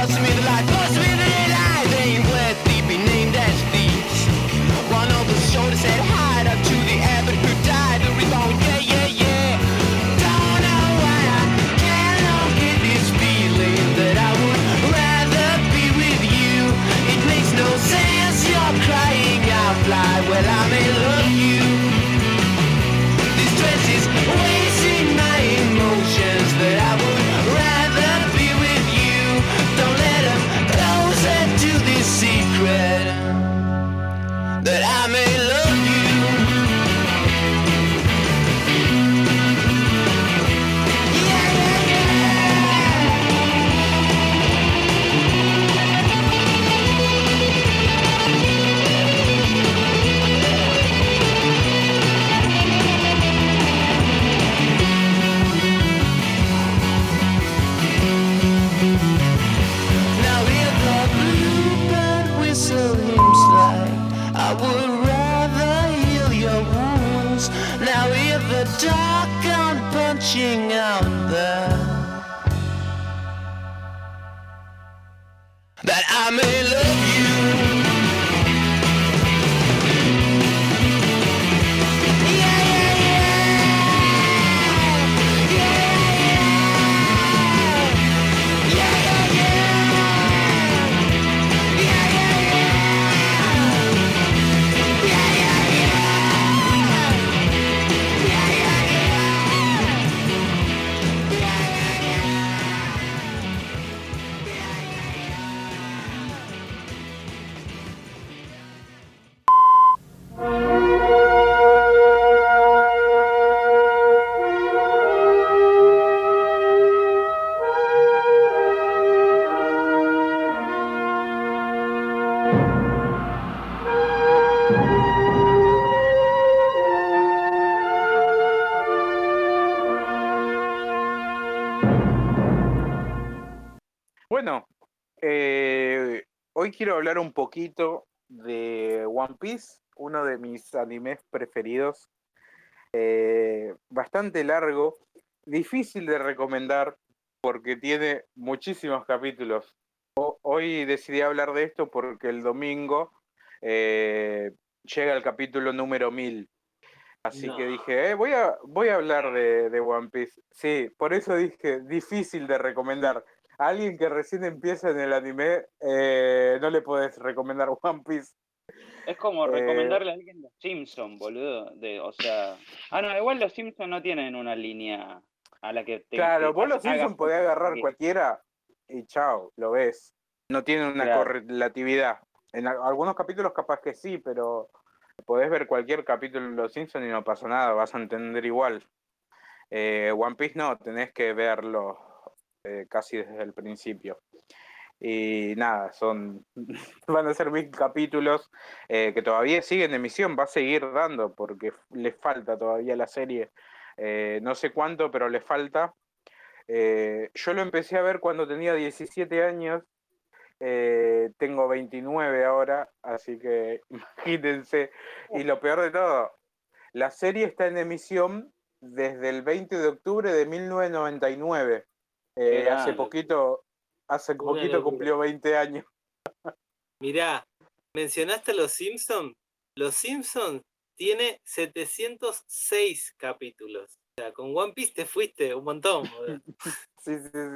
Bust me the light, bust me the light. They ain't worth being named as thieves. One of the shoulders said hide up to the abbot who died. The reborn, yeah, yeah, yeah. Don't know why I cannot get this feeling that I would rather be with you. It makes no sense, you're crying out loud. Well, I may love you. This dress is wasting my emotions, but I would rather be with you. Don't let them closer to this secret that I may love you. Yeah, yeah, Now if the bluebird whistle hymns like I would rather heal your wounds. Now if the dark gone punching out there that I may love you. Yeah, yeah, yeah. Yeah, yeah, yeah. Yeah, yeah, yeah. Yeah, yeah, yeah. Yeah, yeah, yeah. Yeah, Bueno, hoy quiero hablar un poquito de One Piece, uno de mis animes preferidos. Bastante largo, difícil de recomendar porque tiene muchísimos capítulos. Hoy decidí hablar de esto porque el domingo llega el capítulo número 1000. Así No. que dije, voy a hablar de One Piece. Sí, por eso dije, difícil de recomendar. A alguien que recién empieza en el anime, no le podés recomendar One Piece. Es como recomendarle a alguien los Simpsons, boludo. O sea. Ah, no, igual los Simpsons no tienen una línea a la que te. Claro, vos los Simpsons hagas podés agarrar seguir. cualquiera y chao, lo ves. No tienen una Claro. correlatividad. En algunos capítulos capaz que sí, pero podés ver cualquier capítulo de los Simpsons y no pasa nada, vas a entender igual. One Piece no, tenés que verlo casi desde el principio. Y nada, van a ser 1000 capítulos que todavía siguen en emisión, va a seguir dando porque le falta todavía la serie. No sé cuánto, pero le falta. Yo lo empecé a ver cuando tenía 17 años. Tengo 29 ahora, así que imagínense. Y lo peor de todo, la serie está en emisión desde el 20 de octubre de 1999. Hace poquito locura. cumplió 20 años. Mirá, mencionaste a Los Simpsons. Los Simpsons tiene 706 capítulos. O sea, con One Piece te fuiste un montón, boludo. Sí.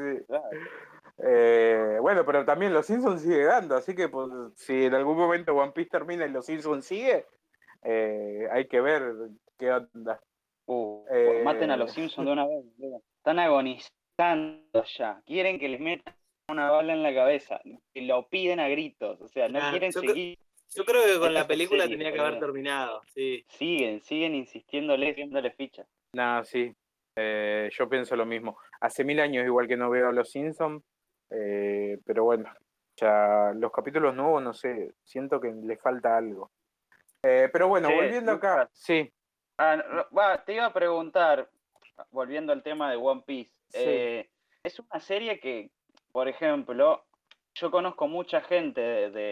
Bueno, pero también Los Simpsons sigue dando, así que pues, si en algún momento One Piece termina y Los Simpsons sigue, hay que ver qué onda. Maten a los Simpsons de una vez, boludo. Están agonizando ya. Quieren que les metan una bala en la cabeza. Que lo piden a gritos. O sea, no quieren seguir. Yo creo que con la esa película serie, tenía que boludo. haber terminado, sí. Siguen insistiéndole, dándole ficha. Nada, sí. Yo pienso lo mismo. Hace 1000 años igual que no veo Los Simpsons, pero bueno, ya los capítulos nuevos, no sé, siento que le falta algo. Pero bueno, Che, volviendo acá, Lucas. sí. Te iba a preguntar, volviendo al tema de One Piece. Sí. Es una serie que, por ejemplo, yo conozco mucha gente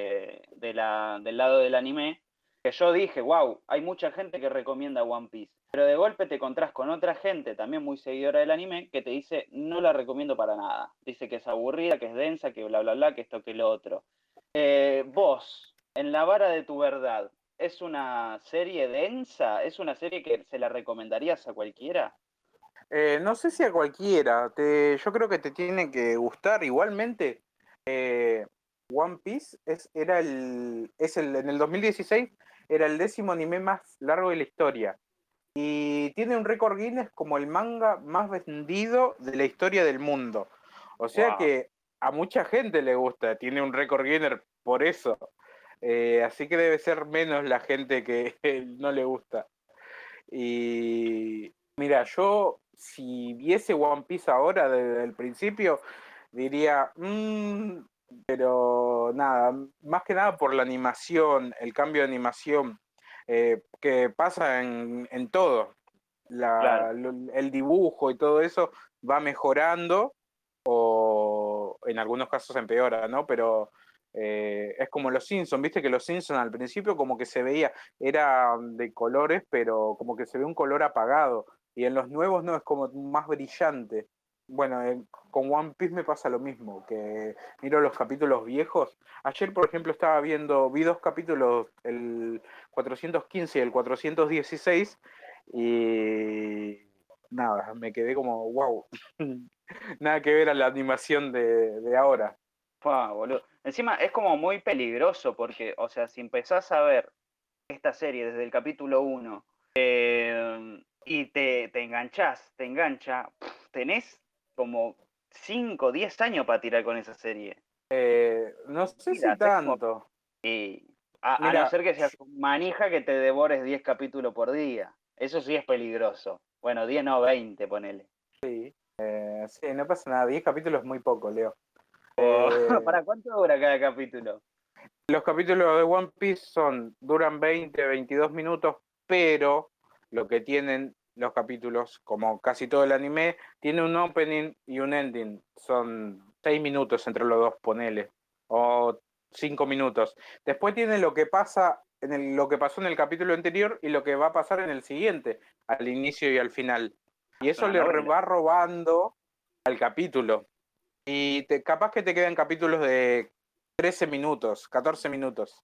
del lado del anime, que yo dije, wow, hay mucha gente que recomienda One Piece. pero de golpe te encontrás con otra gente, también muy seguidora del anime, que te dice, no la recomiendo para nada. Dice que es aburrida, que es densa, que bla, bla, bla, que esto, que lo otro. Vos, en la vara de tu verdad, ¿es una serie densa? ¿Es una serie que se la recomendarías a cualquiera? No sé si a cualquiera, yo creo que te tiene que gustar igualmente. One Piece en el 2016 era el 10º anime más largo de la historia y tiene un récord Guinness como el manga más vendido de la historia del mundo. O sea Wow. que a mucha gente le gusta, tiene un récord Guinness por eso. Así que debe ser menos la gente que no le gusta. Y mira, yo si viese One Piece ahora desde el principio, diría, pero nada, más que nada por la animación, el cambio de animación que pasa en todo. Claro. El dibujo y todo eso va mejorando o en algunos casos empeora, ¿no? Pero es como los Simpsons, viste que los Simpsons al principio como que se veía, era de colores, pero como que se ve un color apagado. Y en los nuevos no, es como más brillante. Bueno, con One Piece me pasa lo mismo, que miro los capítulos viejos. Ayer, por ejemplo, vi 2 capítulos, el 415 y el 416, y nada, me quedé como, wow, nada que ver a la animación de ahora. Boludo. Encima es como muy peligroso porque, o sea, si empezás a ver esta serie desde el capítulo 1 y te enganchás, te engancha, tenés como 5 10 años para tirar con esa serie. No sé si Mira, es como... tanto. y a no Mira, ser que seas un manija que te devores 10 capítulos por día. Eso sí es peligroso. Bueno, 10 no, 20 ponele. sí, no pasa nada, 10 capítulos es muy poco, Leo. O, Eh, ¿para cuánto dura cada capítulo? los capítulos de One Piece duran 20, 22 minutos, pero lo que tienen los capítulos, como casi todo el anime, tiene un opening y un ending. Son 6 minutos entre los dos, ponele, o 5 minutos. Después tiene lo que pasa lo que pasó en el capítulo anterior y lo que va a pasar en el siguiente, al inicio y al final. Y Es eso una le novela. va robando al capítulo. Y capaz que te quedan capítulos de 13 minutos, 14 minutos.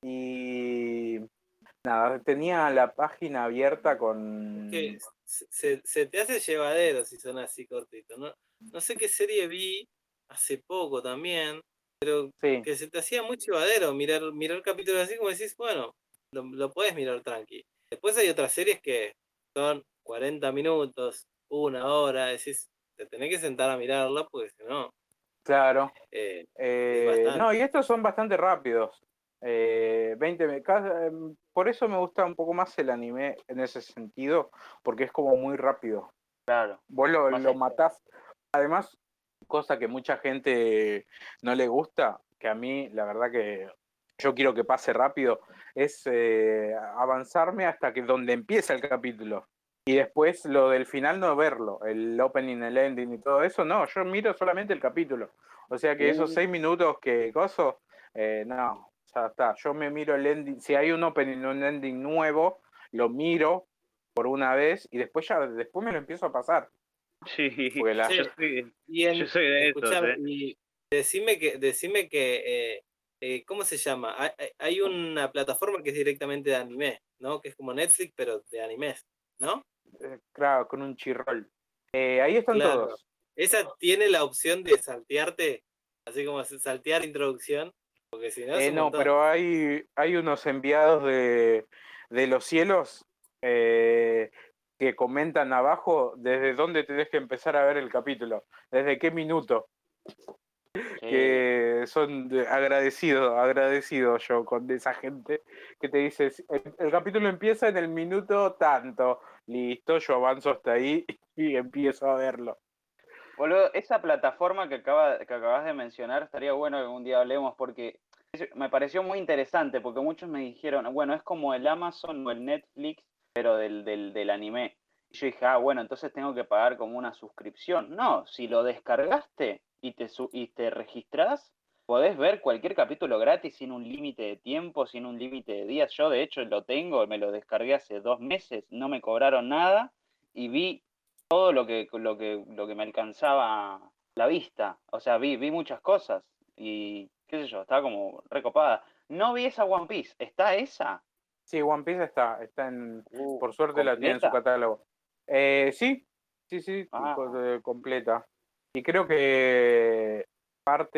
Y nada, tenía la página abierta Es que con... se te hace llevadero si son así cortitos. No, no sé qué serie vi hace poco también, Sí, que se te hacía muy llevadero mirar capítulos así como decís, bueno, lo puedes mirar tranqui. Después hay otras series que son 40 minutos, 1 hora, decís, te tenés que sentar a mirarla porque si no, claro. eh, es bastante. No, y estos son bastante rápidos. 20 por eso me gusta un poco más el anime en ese sentido, porque es como muy rápido. Claro. Vos Más lo allá. matás. Además, cosa que mucha gente no le gusta, que a mí la verdad que yo quiero que pase rápido, es avanzarme hasta que donde empieza el capítulo. Y después lo del final no verlo, el opening, el ending y todo eso, no, yo miro solamente el capítulo. O sea que esos 6 minutos que gozo, no, ya está. Yo me miro el ending, si hay un opening o un ending nuevo, lo miro por una vez y después me lo empiezo a pasar. Sí, Porque Che, y yo soy de esos, escuchame, y decime que, ¿cómo se llama? Hay una plataforma que es directamente de anime, ¿no? Que es como Netflix, pero de animes, ¿no? claro, con un chirrol. Ahí están Claro. todos. Esa tiene la opción de saltearte, así como saltear introducción, porque si no es un No, montón. pero hay unos enviados de los cielos eh, que comentan abajo desde dónde tenés que empezar a ver el capítulo, desde qué minuto, sí. que son agradecido yo con esa gente que te dice, el capítulo empieza en el minuto tanto, listo, yo avanzo hasta ahí y empiezo a verlo. Boludo, esa plataforma que acabas de mencionar, estaría bueno que algún día hablemos porque me pareció muy interesante porque muchos me dijeron, bueno, es como el Amazon o el Netflix, pero del anime. Y yo dije, bueno, entonces tengo que pagar como una suscripción. No, si lo descargaste y te registrás, podés ver cualquier capítulo gratis sin un límite de tiempo, sin un límite de días. Yo, de hecho, lo tengo, me lo descargué hace 2 meses, no me cobraron nada y vi todo lo que me alcanzaba la vista. O sea, vi muchas cosas y qué sé yo, estaba como recopada. No vi esa One Piece, ¿está esa? Sí, One Piece está por suerte la tiene en su ¿Completa? catálogo. Sí, sí, Ah, completa. Y creo que parte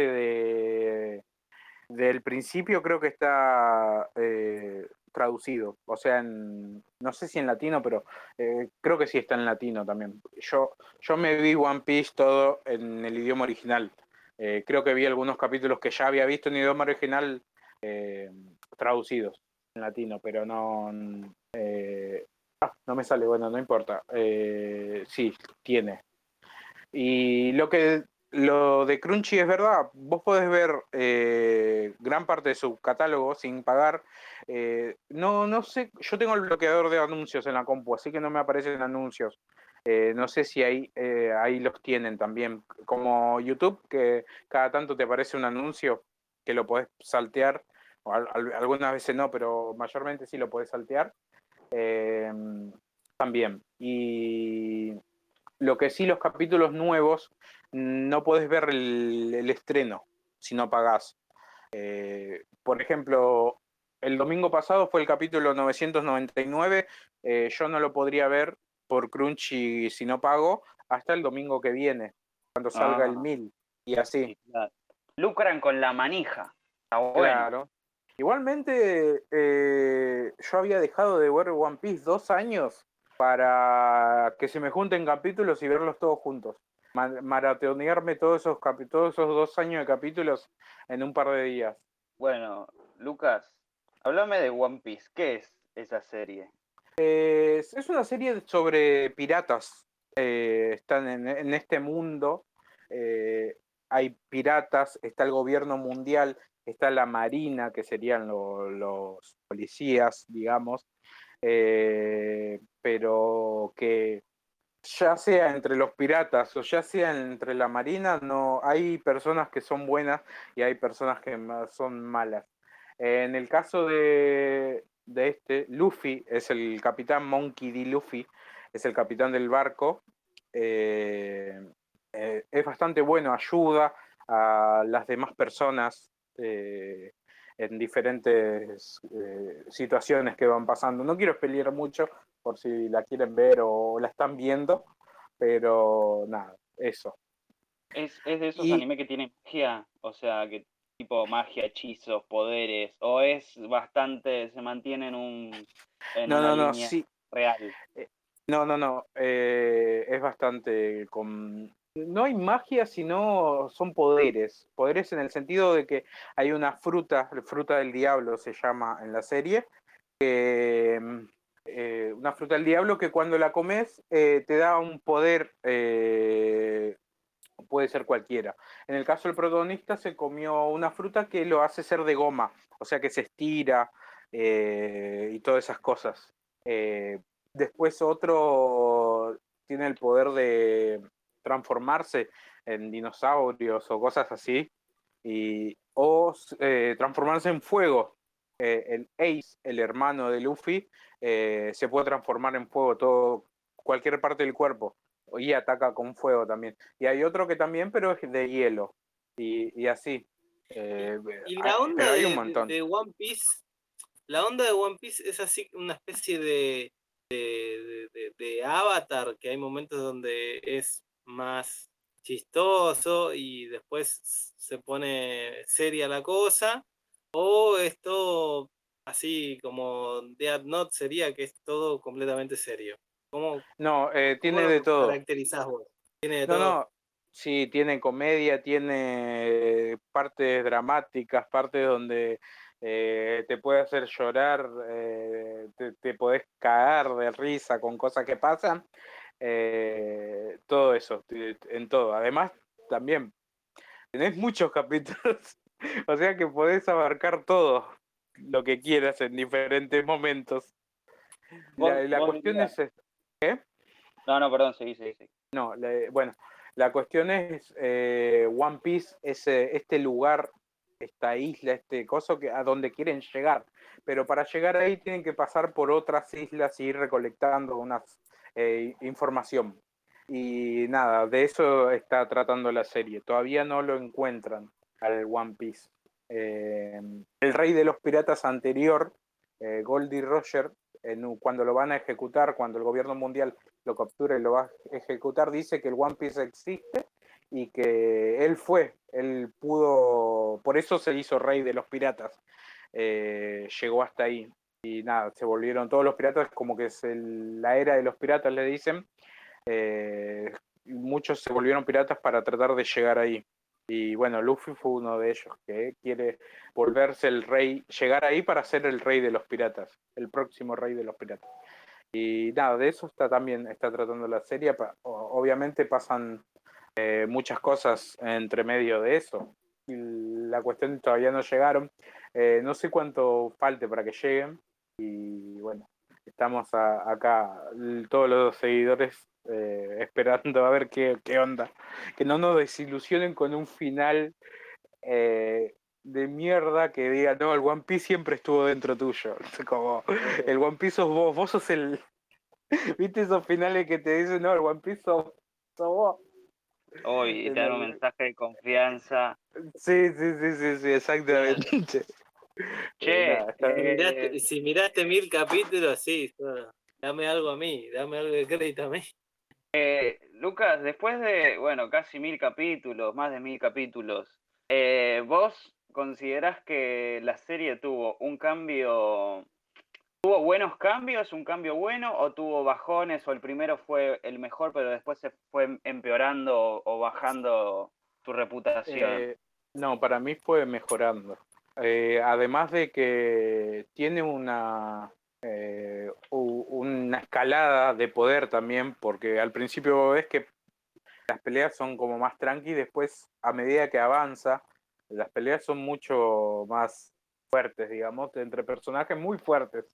del principio creo que está traducido. O sea, no sé si en latino, pero creo que sí está en latino también. Yo me vi One Piece todo en el idioma original. Creo que vi algunos capítulos que ya había visto en idioma original eh, traducidos en latino, pero no, no me sale, bueno, no importa. Sí, tiene. Y lo de Crunchy es verdad, vos podés ver gran parte de su catálogo sin pagar. No sé, yo tengo el bloqueador de anuncios en la compu, así que no me aparecen anuncios. No sé si ahí los tienen también, como YouTube, que cada tanto te aparece un anuncio que lo podés saltear, o algunas veces no, pero mayormente sí lo podés saltear. Eh, También. Y lo que sí, los capítulos nuevos, no podés ver el estreno si no pagás. Por ejemplo, el domingo pasado fue el capítulo 999. Yo no lo podría ver por Crunchy si no pago hasta el domingo que viene, cuando salga el ah, 1000 y así. y claro. Lucran con la manija, está bueno. Claro. Igualmente, yo había dejado de ver One Piece 2 años para que se me junten capítulos y verlos todos juntos. Maratonearme todos esos 2 años de capítulos en un par de días. Bueno, Lucas, háblame de One Piece. ¿Qué es esa serie? Es una serie sobre piratas. Están en este mundo. eh, Hay piratas, está el gobierno mundial, está la marina, que serían los policías, digamos. Pero que ya sea entre los piratas o ya sea entre la marina, no hay personas que son buenas y hay personas que son malas. En el caso de Luffy es el capitán Monkey D. Luffy, es el capitán del barco. Eh, es bastante bueno, ayuda a las demás personas en diferentes situaciones que van pasando. No quiero pelear mucho por si la quieren ver o la están viendo, pero nada, eso. ¿Es de esos Y anime que tienen magia? O sea, que tipo magia, hechizos, poderes, o es bastante, se mantiene en una no, línea sí, real. no, es bastante No hay magia, sino son poderes. Poderes en el sentido de que hay una fruta del diablo se llama en la serie, una fruta del diablo que cuando la comes te da un poder, puede ser cualquiera. En el caso del protagonista se comió una fruta que lo hace ser de goma, o sea que se estira y todas esas cosas. Eh, Después otro tiene el poder de transformarse en dinosaurios o cosas así, o transformarse en fuego. El Ace, el hermano de Luffy, se puede transformar en fuego cualquier parte del cuerpo y ataca con fuego también. Y hay otro que también, pero es de hielo y así. Y, Eh, y la onda pero hay un de, montón. de One Piece, la onda de One Piece es así una especie de Avatar, que hay momentos donde es más chistoso y después se pone seria la cosa, o es todo así como Death Note sería que es todo completamente serio. No, ¿Cómo tiene de lo todo. caracterizás vos? Tiene de todo. No, sí, tiene comedia, tiene partes dramáticas, partes donde te puede hacer llorar, te podés cagar de risa con cosas que pasan, todo eso, en todo. Además, también tenés muchos capítulos, o sea que podés abarcar todo lo que quieras en diferentes momentos. La Vos cuestión dirías. es, ¿qué? No, no, perdón, seguí. No, bueno, la cuestión es, One Piece es este lugar esta isla, este coso a donde quieren llegar. Pero para llegar ahí tienen que pasar por otras islas y ir recolectando unas información. Y nada, de eso está tratando la serie. Todavía no lo encuentran al One Piece. El rey de los piratas anterior, Goldie Roger, cuando lo van a ejecutar, cuando el gobierno mundial lo captura y lo va a ejecutar, dice que el One Piece existe y que él pudo, por eso se hizo rey de los piratas, llegó hasta ahí. Y nada, se volvieron todos los piratas, como que es la era de los piratas, le dicen. Muchos se volvieron piratas para tratar de llegar ahí. Y bueno, Luffy fue uno de ellos que quiere volverse el rey, llegar ahí para ser el rey de los piratas, el próximo rey de los piratas. Y nada, de eso está tratando la serie. Obviamente pasan muchas cosas entre medio de eso. Y la cuestión todavía no llegaron. No sé cuánto falte para que lleguen. Y bueno, estamos acá, todos los seguidores, esperando a ver qué onda. Que no nos desilusionen con un final de mierda que diga, no, el One Piece siempre estuvo dentro tuyo. Como, el One Piece sos vos sos el... ¿Viste esos finales que te dicen, no, el One Piece sos vos? Hoy te dan un mensaje de confianza. Sí, exactamente. Che, Nada, Si miraste 1000 capítulos, sí, dame algo a mí, dame algo de crédito a mí. Lucas, después de, bueno, casi 1000 capítulos, más de 1000 capítulos, ¿vos considerás que la serie tuvo un cambio, tuvo buenos cambios, un cambio bueno, o tuvo bajones, o el primero fue el mejor, pero después se fue empeorando o bajando su reputación? no, para mí fue mejorando. Además de que tiene una escalada de poder también, porque al principio ves que las peleas son como más tranqui, después a medida que avanza, las peleas son mucho más fuertes, digamos, entre personajes muy fuertes.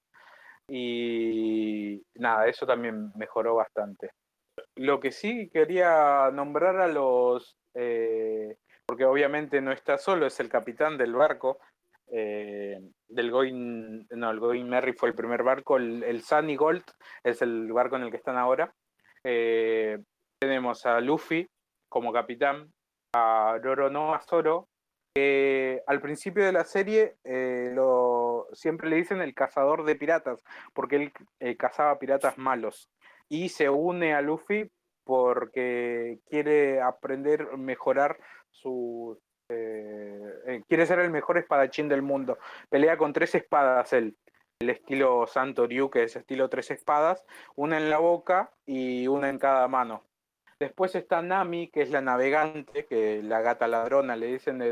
Y nada, eso también mejoró bastante. Lo que sí quería nombrar a porque obviamente no está solo, es el capitán del barco, el Going Merry fue el primer barco, el Sunny Gold es el barco en el que están ahora. Tenemos a Luffy como capitán, a Roronoa Zoro, que al principio de la serie siempre le dicen el cazador de piratas, porque él cazaba piratas malos. Y se une a Luffy porque quiere aprender, mejorar quiere ser el mejor espadachín del mundo. Pelea con 3 espadas él. El estilo Santo Ryu, que es estilo 3 espadas, una en la boca y una en cada mano. Después está Nami, que es la navegante, que la gata ladrona le dicen,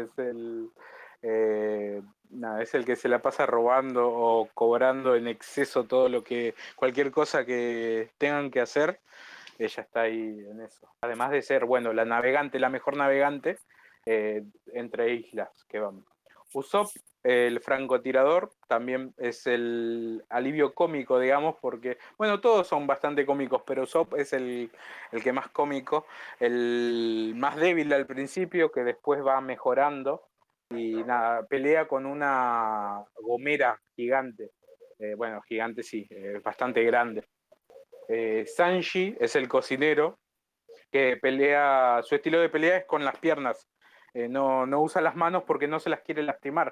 es el que se la pasa robando o cobrando en exceso cualquier cosa que tengan que hacer, ella está ahí en eso. Además de ser, bueno, la mejor navegante entre islas que van. Usopp, el francotirador, también es el alivio cómico, digamos, porque, bueno, todos son bastante cómicos, pero Usopp es el que más cómico, el más débil al principio, que después va mejorando, y nada, pelea con una gomera gigante. Bueno, gigante sí, bastante grande. Sanji es el cocinero, que su estilo de pelea es con las piernas. No usa las manos porque no se las quiere lastimar,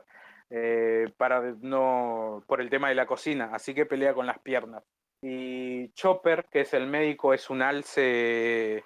por el tema de la cocina, así que pelea con las piernas. Y Chopper, que es el médico, es un alce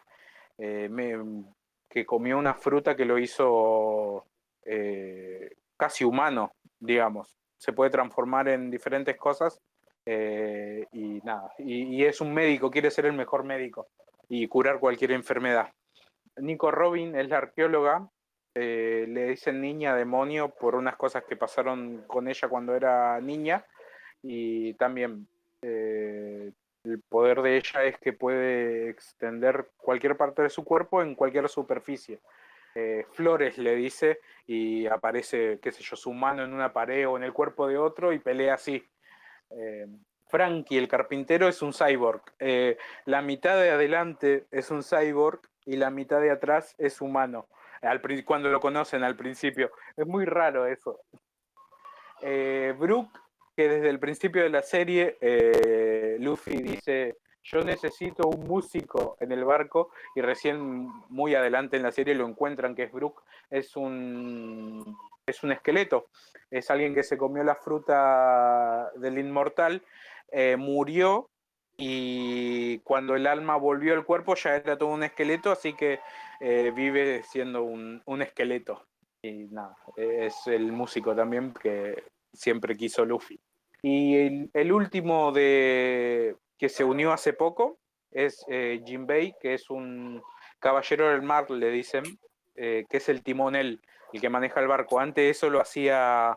que comió una fruta que lo hizo casi humano, digamos. Se puede transformar en diferentes cosas y nada. Y es un médico, quiere ser el mejor médico y curar cualquier enfermedad. Nico Robin es la arqueóloga, le dicen niña demonio por unas cosas que pasaron con ella cuando era niña, y también el poder de ella es que puede extender cualquier parte de su cuerpo en cualquier superficie. Flores le dice y aparece, qué sé yo, su mano en una pared o en el cuerpo de otro y pelea así. Frankie, el carpintero, es un cyborg. La mitad de adelante es un cyborg y la mitad de atrás es humano. cuando lo conocen al principio. Es muy raro eso. Brook, que desde el principio de la serie, Luffy dice, yo necesito un músico en el barco, y recién muy adelante en la serie lo encuentran que es Brook, es un esqueleto, es alguien que se comió la fruta del inmortal, murió, y cuando el alma volvió al cuerpo ya era todo un esqueleto, así que vive siendo un esqueleto. Y nada, es el músico también que siempre quiso Luffy. Y el último que se unió hace poco es Jinbei, que es un caballero del mar, le dicen, que es el timonel, el que maneja el barco. Antes eso lo hacía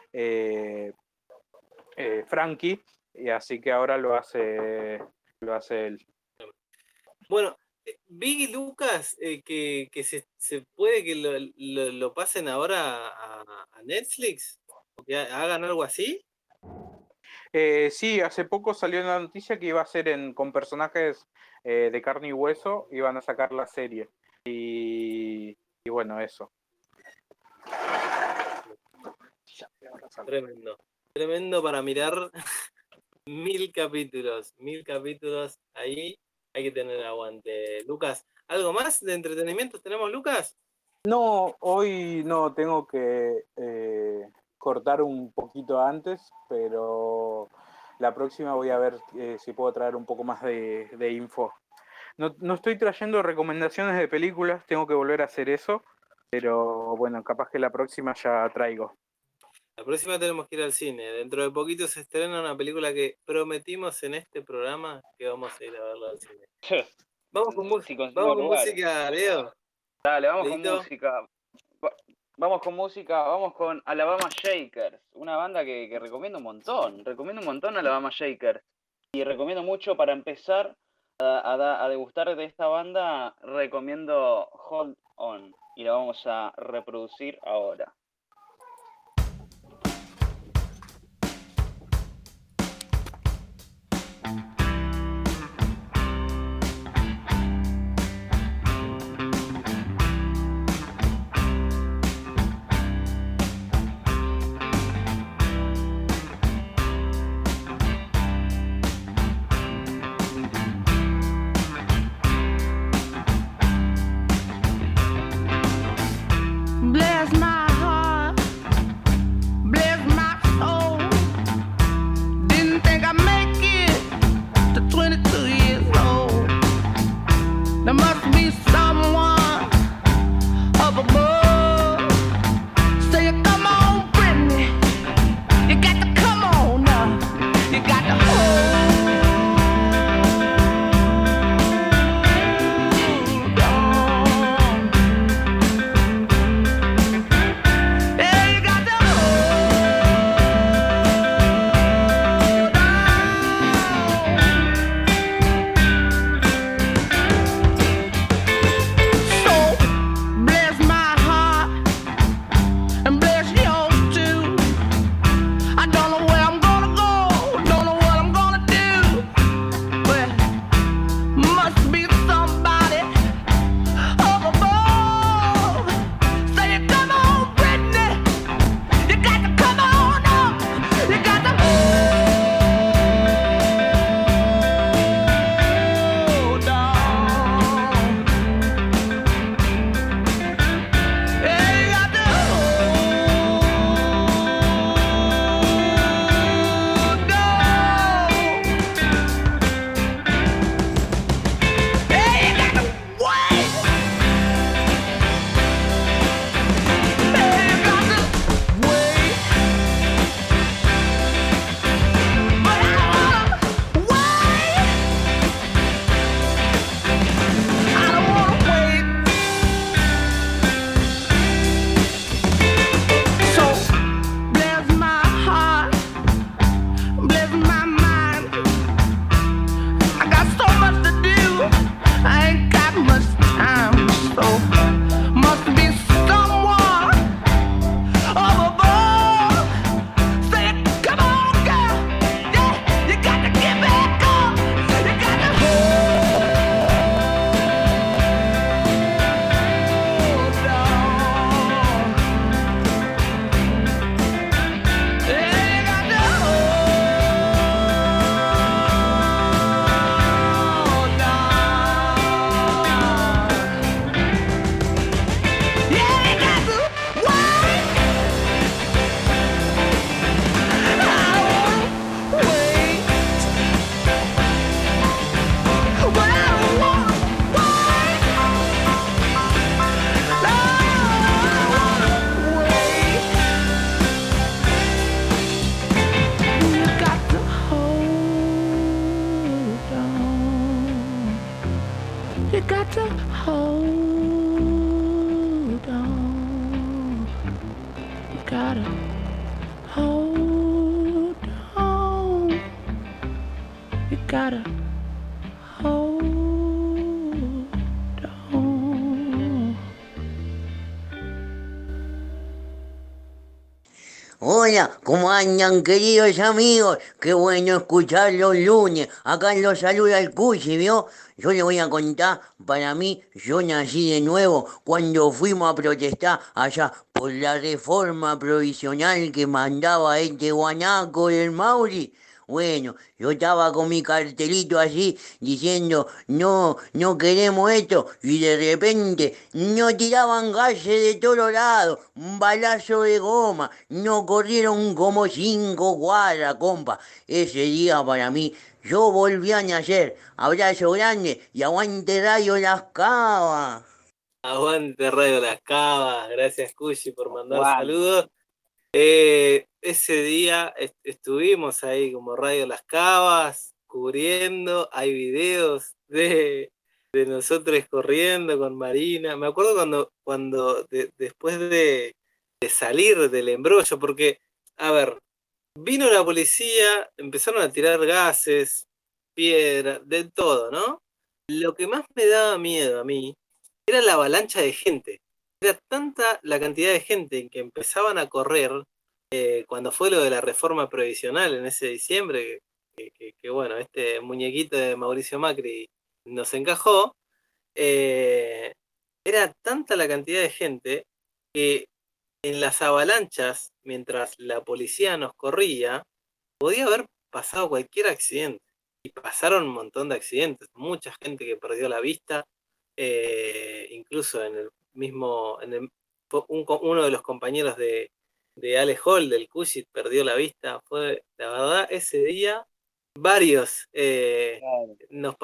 Frankie, y así que ahora lo hace él. Bueno, Big y Lucas, que se puede que lo pasen ahora a Netflix, o que hagan algo así. Sí, hace poco salió una noticia que iba a ser con personajes de carne y hueso, iban a sacar la serie. Y bueno, eso. Tremendo para mirar 1000 capítulos ahí, hay que tener aguante. Lucas, ¿algo más de entretenimiento tenemos, Lucas? No, hoy no, tengo que cortar un poquito antes, pero la próxima voy a ver si puedo traer un poco más de info. No estoy trayendo recomendaciones de películas, tengo que volver a hacer eso, pero bueno, capaz que la próxima ya traigo. La próxima tenemos que ir al cine. Dentro de poquito se estrena una película que prometimos en este programa que vamos a ir a verla al cine. Vamos con música, Leo. Dale, vamos ¿Leíto? con música. Vamos con Alabama Shakers, una banda que recomiendo un montón Alabama Shakers. Y recomiendo mucho para empezar a degustar de esta banda, recomiendo Hold On. Y la vamos a reproducir ahora. Bless my heart. gotta hold on. You gotta hold on. Hola, ¿cómo andan, queridos amigos? Qué bueno escuchar los lunes. Acá los saluda el Cusi, ¿vio? Yo le voy a contar, para mí, yo nací de nuevo cuando fuimos a protestar allá por la reforma provisional que mandaba este guanaco del Mauri. Bueno, yo estaba con mi cartelito así diciendo, no, no queremos esto, y de repente no tiraban gases de todos lados, un balazo de goma, no corrieron como 5 cuadras, compa. Ese día para mí, yo volví a nacer. Abrazo grande y aguante Rayo Las Cavas. Aguante Radio Las Cavas, gracias Cushi por mandar Aguante. saludos. Ese día estuvimos ahí como Radio Las Cavas, cubriendo, hay videos de nosotros corriendo con Marina. Me acuerdo cuando después de salir del embrollo, porque, a ver, vino la policía, empezaron a tirar gases, piedra, de todo, ¿no? Lo que más me daba miedo a mí era la avalancha de gente. Era tanta la cantidad de gente que empezaban a correr cuando fue lo de la reforma provisional en ese diciembre, que bueno, este muñequito de Mauricio Macri nos encajó. Era tanta la cantidad de gente que en las avalanchas, mientras la policía nos corría, podía haber pasado cualquier accidente. Y pasaron un montón de accidentes, mucha gente que perdió la vista, incluso en el mismo, uno de los compañeros de Ale Hall, del Cushit, perdió la vista. Fue, la verdad, ese día, varios Claro. nos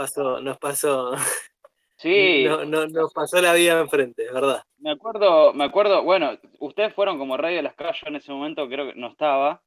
Sí, nos pasó la vida enfrente, es verdad. me acuerdo, bueno, ustedes fueron como Radio de las Calles, yo en ese momento creo que no estaba,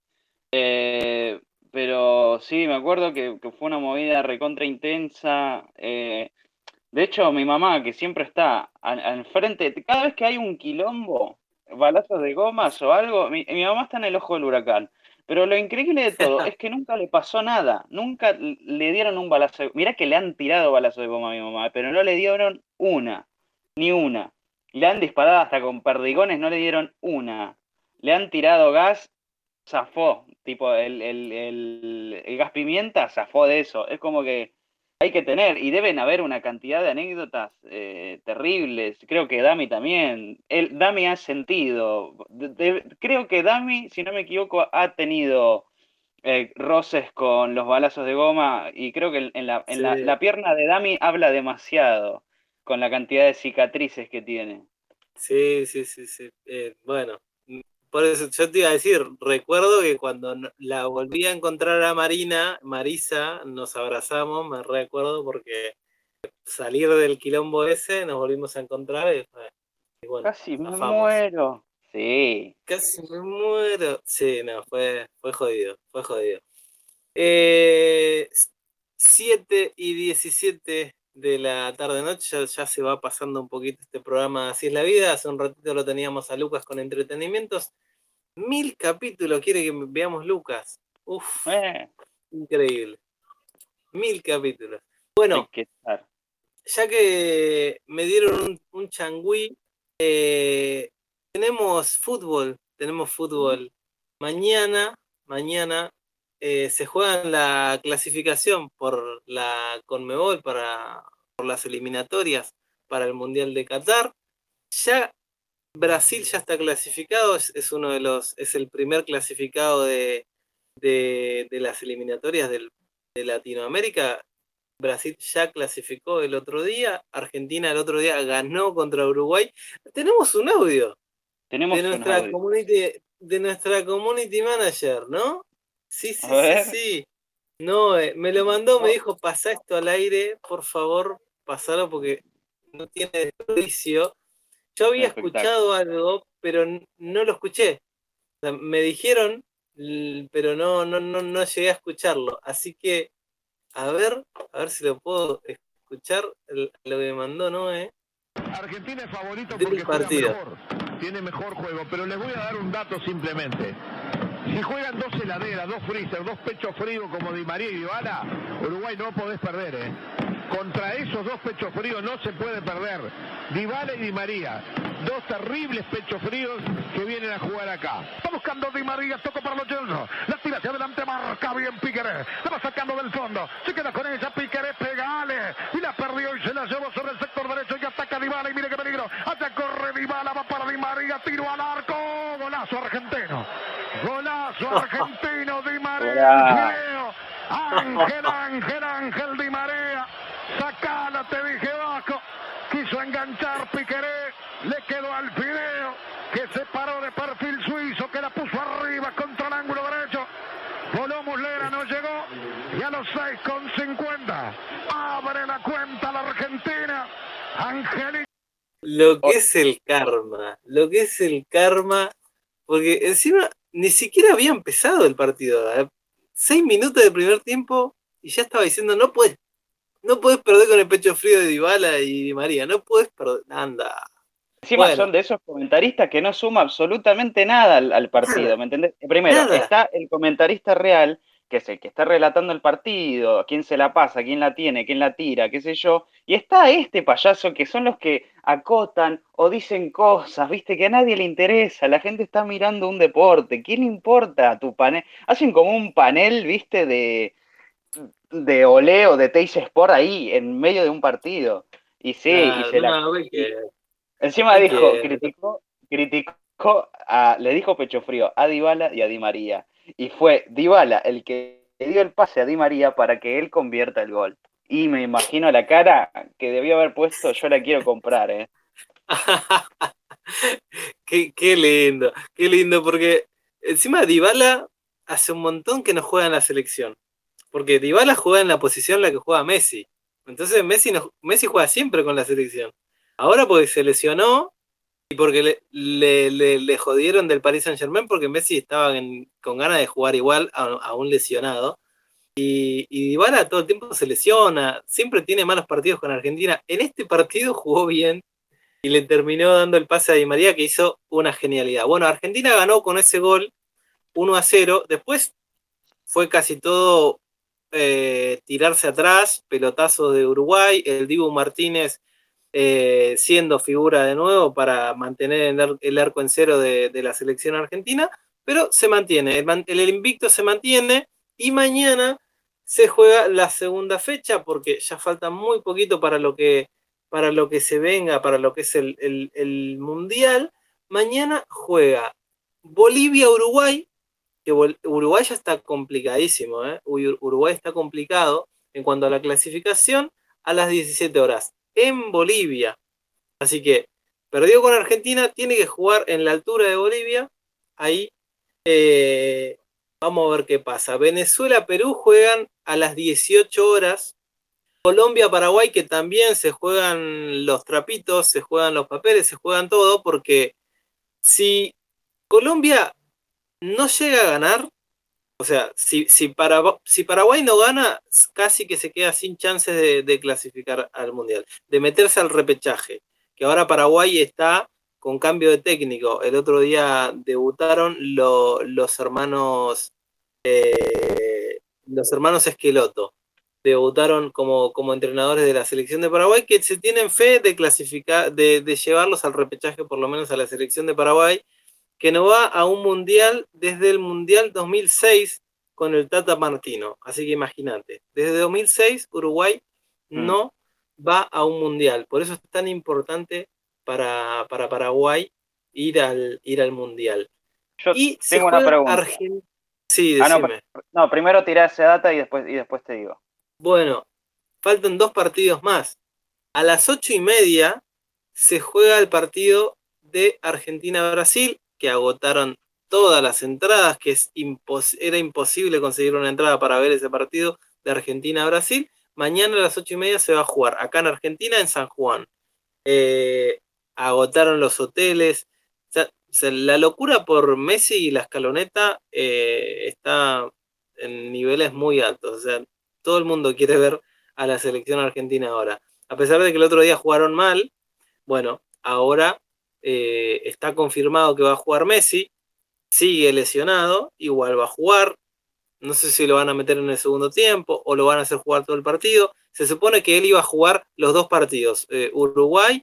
pero sí, me acuerdo que fue una movida recontra intensa. De hecho, mi mamá, que siempre está al frente, cada vez que hay un quilombo, balazos de gomas o algo, mi mamá está en el ojo del huracán. Pero lo increíble de todo es que nunca le pasó nada, nunca le dieron un balazo de... Mirá que le han tirado balazos de goma a mi mamá, pero no le dieron una, ni una. Le han disparado hasta con perdigones, no le dieron una. Le han tirado gas, zafó, tipo el gas pimienta, zafó de eso. Es como que hay que tener, y deben haber una cantidad de anécdotas terribles. Creo que Dami también. Dami ha sentido. Creo que Dami, si no me equivoco, ha tenido roces con los balazos de goma, y creo que Sí, la pierna de Dami habla demasiado con la cantidad de cicatrices que tiene. sí, sí, sí, sí. Bueno, por eso yo te iba a decir, recuerdo que cuando la volví a encontrar a Marisa, nos abrazamos, me recuerdo, porque salir del quilombo ese, nos volvimos a encontrar y bueno, Casi me zafamos. muero. Sí. Casi me muero. Sí, no, fue jodido, fue jodido. Eh, 7:17 de la tarde-noche, ya se va pasando un poquito este programa Así es la vida. Hace un ratito lo teníamos a Lucas con entretenimientos. 1000 capítulos quiere que veamos Lucas. Uf, Eh, increíble. 1000 capítulos. hay Bueno, que estar. ya que me dieron un changüí, tenemos fútbol. Mañana se juega la clasificación por la Conmebol por las eliminatorias para el Mundial de Qatar. Ya Brasil ya está clasificado, es el primer clasificado de las eliminatorias de Latinoamérica. Brasil ya clasificó el otro día, Argentina el otro día ganó contra Uruguay. Tenemos un audio de Tenemos un nuestra audio. community manager, ¿no? Sí, A sí, sí, ver. sí. No, me lo mandó, me dijo, pasá esto al aire, por favor, pasalo porque no tiene desperdicio. Yo Es un había espectáculo. escuchado algo, pero no lo escuché. O sea, me dijeron, pero no llegué a escucharlo. Así que, a ver si lo puedo escuchar, lo que me mandó Noé. Argentina es favorito del porque juega partido. mejor, tiene mejor juego, pero les voy a dar un dato simplemente. Si juegan dos heladeras, dos freezer, dos pechos fríos como Di María y Dybala, Uruguay no podés perder, ¿eh? Contra esos dos pechos fríos no se puede perder. Dybala y Di María, dos terribles pechos fríos que vienen a jugar acá. Está buscando Di María, toco para los Gelson. La tira hacia adelante, marca bien Piqueré. La va sacando del fondo. Se queda con ella, Piqueré, pegale. Y la perdió y se la llevó sobre el sector derecho y ataca Dybala. Y mire qué peligro. Allá corre Dybala, va para Di María, tiro al arco. Golazo argentino. Golazo argentino, Di María. Ángel Di María. Sacala, te dije Vasco. Quiso enganchar Piqueré. Le quedó al Fideo, que se paró de perfil suizo, que la puso arriba contra el ángulo derecho. Voló Muslera, no llegó. Y a los 6:50 abre la cuenta la Argentina. Angelito. Lo que es el karma, porque encima ni siquiera había empezado el partido. 6 minutos de primer tiempo y ya estaba diciendo, no puedes perder con el pecho frío de Dybala y Di María, no puedes perder, anda. Encima Bueno. son de esos comentaristas que no suma absolutamente nada al partido, Nada. ¿me entendés? Primero, Nada. está el comentarista real, que es el que está relatando el partido, quién se la pasa, quién la tiene, quién la tira, qué sé yo, y está este payaso que son los que acotan o dicen cosas, viste, que a nadie le interesa, la gente está mirando un deporte, ¿qué le importa tu panel? Hacen como un panel, viste, de Olé o de Teis Sport ahí, en medio de un partido. Y sí, y se la... Encima dijo, criticó le dijo pecho frío a Dybala y a Di María. Y fue Dybala el que le dio el pase a Di María para que él convierta el gol. Y me imagino la cara que debió haber puesto, yo la quiero comprar, ¿eh? Qué lindo, porque encima Dybala hace un montón que no juega en la selección. Porque Dybala juega en la posición en la que juega Messi. Entonces Messi juega siempre con la selección. Ahora porque se lesionó y porque le jodieron del Paris Saint-Germain porque Messi estaba con ganas de jugar igual a un lesionado. Y Dybala todo el tiempo se lesiona, siempre tiene malos partidos con Argentina. En este partido jugó bien y le terminó dando el pase a Di María, que hizo una genialidad. Bueno, Argentina ganó con ese gol 1-0. Después fue casi todo tirarse atrás, pelotazos de Uruguay, el Dibu Martínez siendo figura de nuevo para mantener el arco en cero de la selección argentina, pero se mantiene, el invicto se mantiene y mañana se juega la segunda fecha porque ya falta muy poquito para lo que se venga, para lo que es el Mundial. Mañana juega Bolivia-Uruguay, que Uruguay ya está complicadísimo, Uruguay está complicado en cuanto a la clasificación a las 17 horas en Bolivia. Así que perdió con Argentina, tiene que jugar en la altura de Bolivia. Ahí vamos a ver qué pasa. Venezuela-Perú juegan a las 18 horas. Colombia-Paraguay, que también se juegan los trapitos, se juegan los papeles, se juegan todo, porque si Colombia no llega a ganar, o sea, si Paraguay no gana, casi que se queda sin chances de clasificar al Mundial, de meterse al repechaje, que ahora Paraguay está con cambio de técnico. El otro día debutaron los hermanos Esqueloto, debutaron como entrenadores de la selección de Paraguay, que se tienen fe de clasificar, de llevarlos al repechaje, por lo menos a la selección de Paraguay, que no va a un mundial desde el Mundial 2006 con el Tata Martino. Así que imagínate, desde 2006 Uruguay no va a un mundial. Por eso es tan importante para Paraguay ir al mundial. Yo y tengo una pregunta. Sí, decime. No, primero tirá esa data y después te digo. Bueno, faltan 2 partidos más. A las 8:30 se juega el partido de Argentina-Brasil, que agotaron todas las entradas, que era imposible conseguir una entrada para ver ese partido de Argentina-Brasil. Mañana a las 8:30 se va a jugar acá en Argentina, en San Juan. Agotaron los hoteles. O sea, la locura por Messi y la escaloneta está en niveles muy altos. O sea, todo el mundo quiere ver a la selección argentina ahora. A pesar de que el otro día jugaron mal, Bueno, ahora está confirmado que va a jugar Messi, sigue lesionado, igual va a jugar. No sé si lo van a meter en el segundo tiempo o lo van a hacer jugar todo el partido. Se supone que él iba a jugar los dos partidos, Uruguay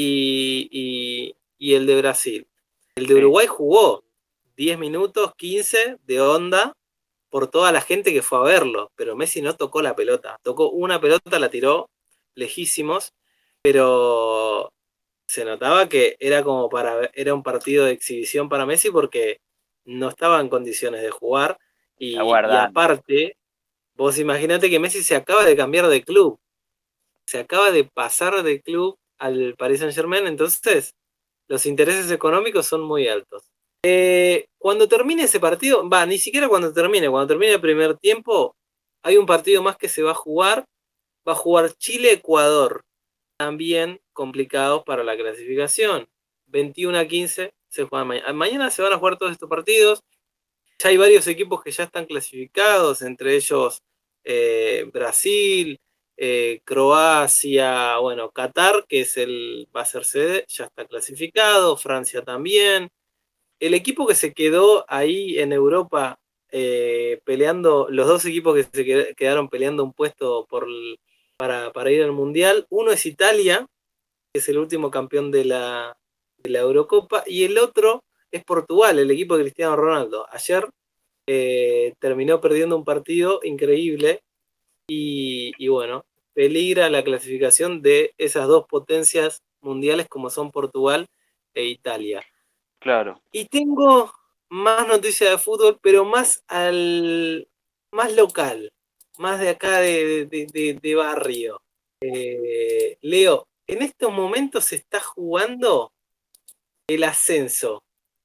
y el de Brasil. El de Sí. Uruguay jugó 10 minutos, 15 de onda por toda la gente que fue a verlo, pero Messi no tocó la pelota. Tocó una pelota, la tiró lejísimos, pero se notaba que era como era un partido de exhibición para Messi porque no estaba en condiciones de jugar y Aguardando. aparte, vos imaginate que Messi se acaba de cambiar de club, se acaba de pasar de club al Paris Saint-Germain, entonces los intereses económicos son muy altos. Cuando termine ese partido, ni siquiera cuando termine el primer tiempo, hay un partido más que se va a jugar Chile-Ecuador, también complicados para la clasificación. 21-15 se juegan mañana. Mañana se van a jugar todos estos partidos. Ya hay varios equipos que ya están clasificados, entre ellos Brasil, Croacia, bueno, Qatar, que va a ser sede, ya está clasificado, Francia también. El equipo que se quedó ahí en Europa peleando, los dos equipos que se quedaron peleando un puesto para ir al Mundial, uno es Italia, que es el último campeón de la Eurocopa, y el otro es Portugal, el equipo de Cristiano Ronaldo. Ayer terminó perdiendo un partido increíble y bueno, peligra la clasificación de esas dos potencias mundiales como son Portugal e Italia. Claro. Y tengo más noticias de fútbol, pero más local, más de acá de barrio. Leo, en estos momentos se está jugando el ascenso.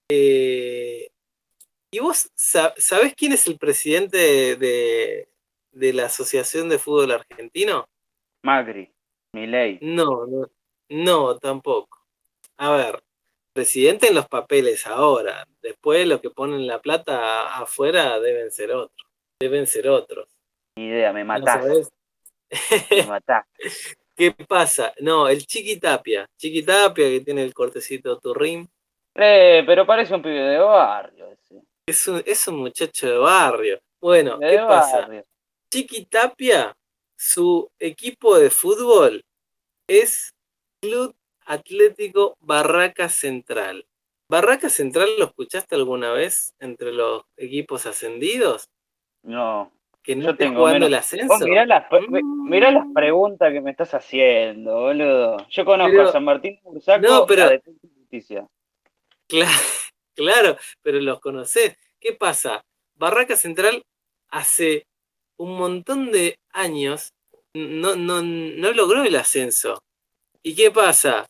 ¿Y vos sabés quién es el presidente de la Asociación de Fútbol Argentino? Macri, Milei. No, no, no, tampoco. A ver, presidente en los papeles ahora. Después los que ponen la plata afuera deben ser otros. Deben ser otros. Ni idea, me ¿No matás. sabés? Me matás. ¿Qué pasa? No, el Chiqui Tapia. Chiqui Tapia que tiene el cortecito turrín. Pero parece un pibe de barrio ese. Es un muchacho de barrio. Bueno, De ¿qué pasa? barrio. Chiqui Tapia, su equipo de fútbol es Club Atlético Barraca Central. ¿Barraca Central lo escuchaste alguna vez entre los equipos ascendidos? No. ¿Que no Yo esté tengo jugando menos. el Vos ascenso? mirá las preguntas que me estás haciendo, boludo. Yo conozco a Pero, San Martín no, Bursaco y a pero, Defensa y Justicia. claro, pero los conocés. ¿Qué pasa? Barraca Central hace un montón de años no logró el ascenso. ¿Y qué pasa?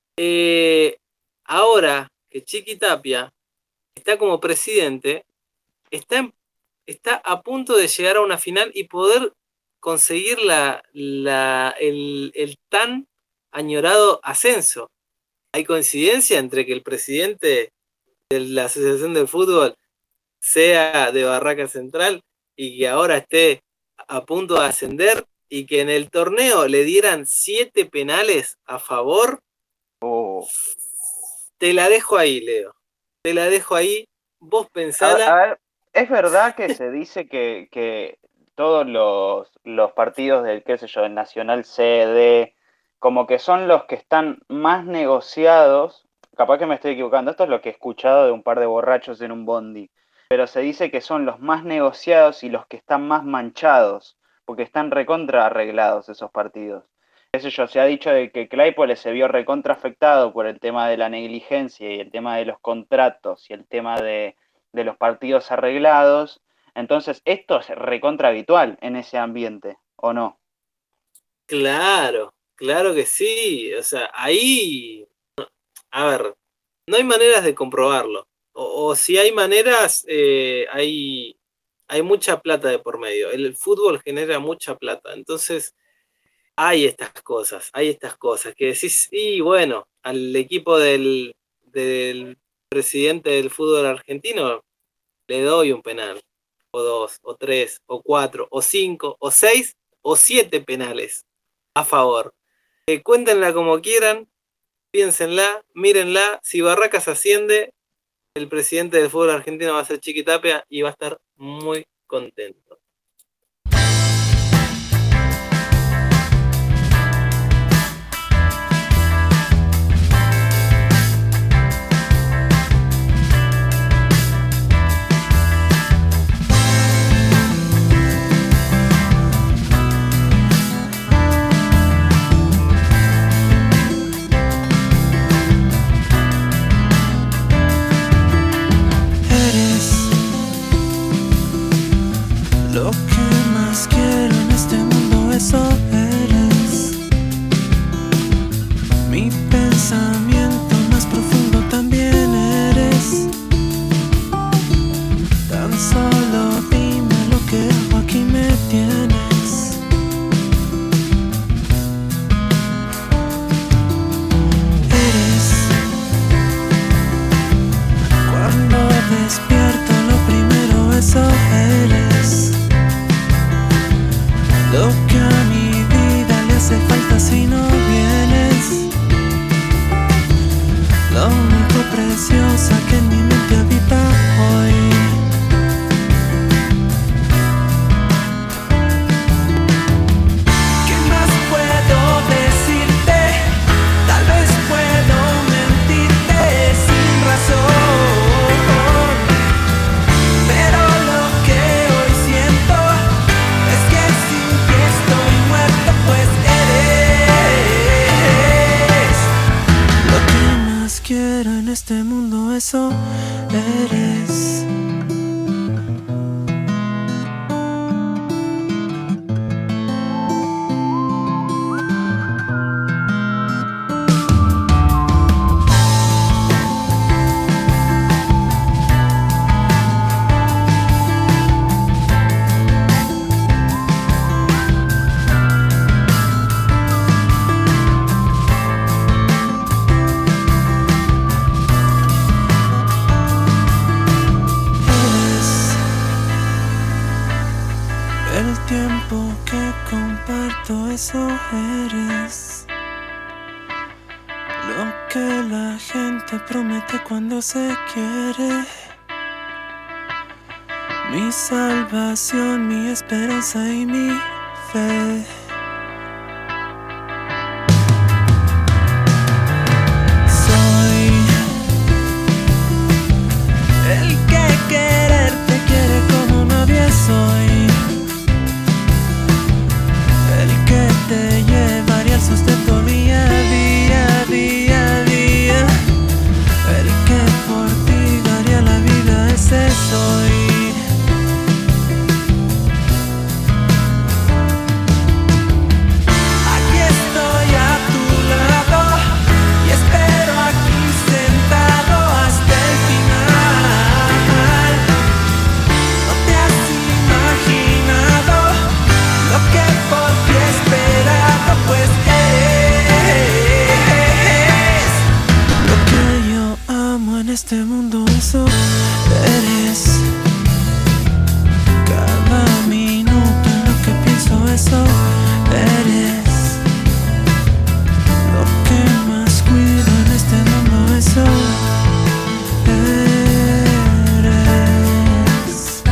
Ahora que Chiqui Tapia está como presidente, está a punto de llegar a una final y poder conseguir el tan añorado ascenso. Hay coincidencia entre que el presidente de la Asociación del Fútbol sea de Barraca Central y que ahora esté a punto de ascender y que en el torneo le dieran 7 penales a favor. Te la dejo ahí, Leo. Te la dejo ahí. Vos pensala. A ver, ¿es verdad que se dice que todos los partidos del, qué sé yo, del Nacional C, D, como que son los que están más negociados? Capaz que me estoy equivocando, esto es lo que he escuchado de un par de borrachos en un bondi, pero se dice que son los más negociados y los que están más manchados, porque están recontra arreglados esos partidos. Qué sé yo, se ha dicho de que Claypole se vio recontra afectado por el tema de la negligencia y el tema de los contratos y el tema de los partidos arreglados. Entonces, esto es recontra habitual en ese ambiente, ¿o no? Claro, claro que sí. O sea, ahí, a ver, no hay maneras de comprobarlo. O si hay maneras, hay mucha plata de por medio. El fútbol genera mucha plata. Entonces, hay estas cosas que decís, y bueno, al equipo del presidente del fútbol argentino le doy un penal, o 2, o 3, o 4, o 5, o 6, o 7 penales a favor. Cuéntenla como quieran, piénsenla, mírenla. Si Barracas asciende, el presidente del fútbol argentino va a ser Chiqui Tapia y va a estar muy contento. Lo que más quiero en este mundo, eso eres. Mi pensamiento más profundo también eres. Tan solo dime lo que hago, aquí me tienes. Eres. Cuando despierto lo primero, eso eres. Lo que a mi vida le hace falta si no vienes. Lo único preciosa que en mi mente habita hoy. ¿Qué más puedo decirte? Tal vez puedo mentirte sin razón, pero lo que hoy siento es que sin ti estoy muerto, pues eres. Lo que más quiero en este mundo, eso eres. El tiempo que comparto, eso eres. Lo que la gente promete cuando se quiere. Mi salvación, mi esperanza y mi fe. Soy el que quererte quiere como nadie soy. El que te llevaría el sustento día a día, día a día. El que por ti daría la vida, ese soy. Aquí estoy a tu lado y espero aquí sentado hasta el final. No te has imaginado lo que por ti he esperado, pues eres. Lo que yo amo en este mundo, eso eres. Cada minuto en lo que pienso, eso eres. Lo que más cuido en este mundo, eso eres.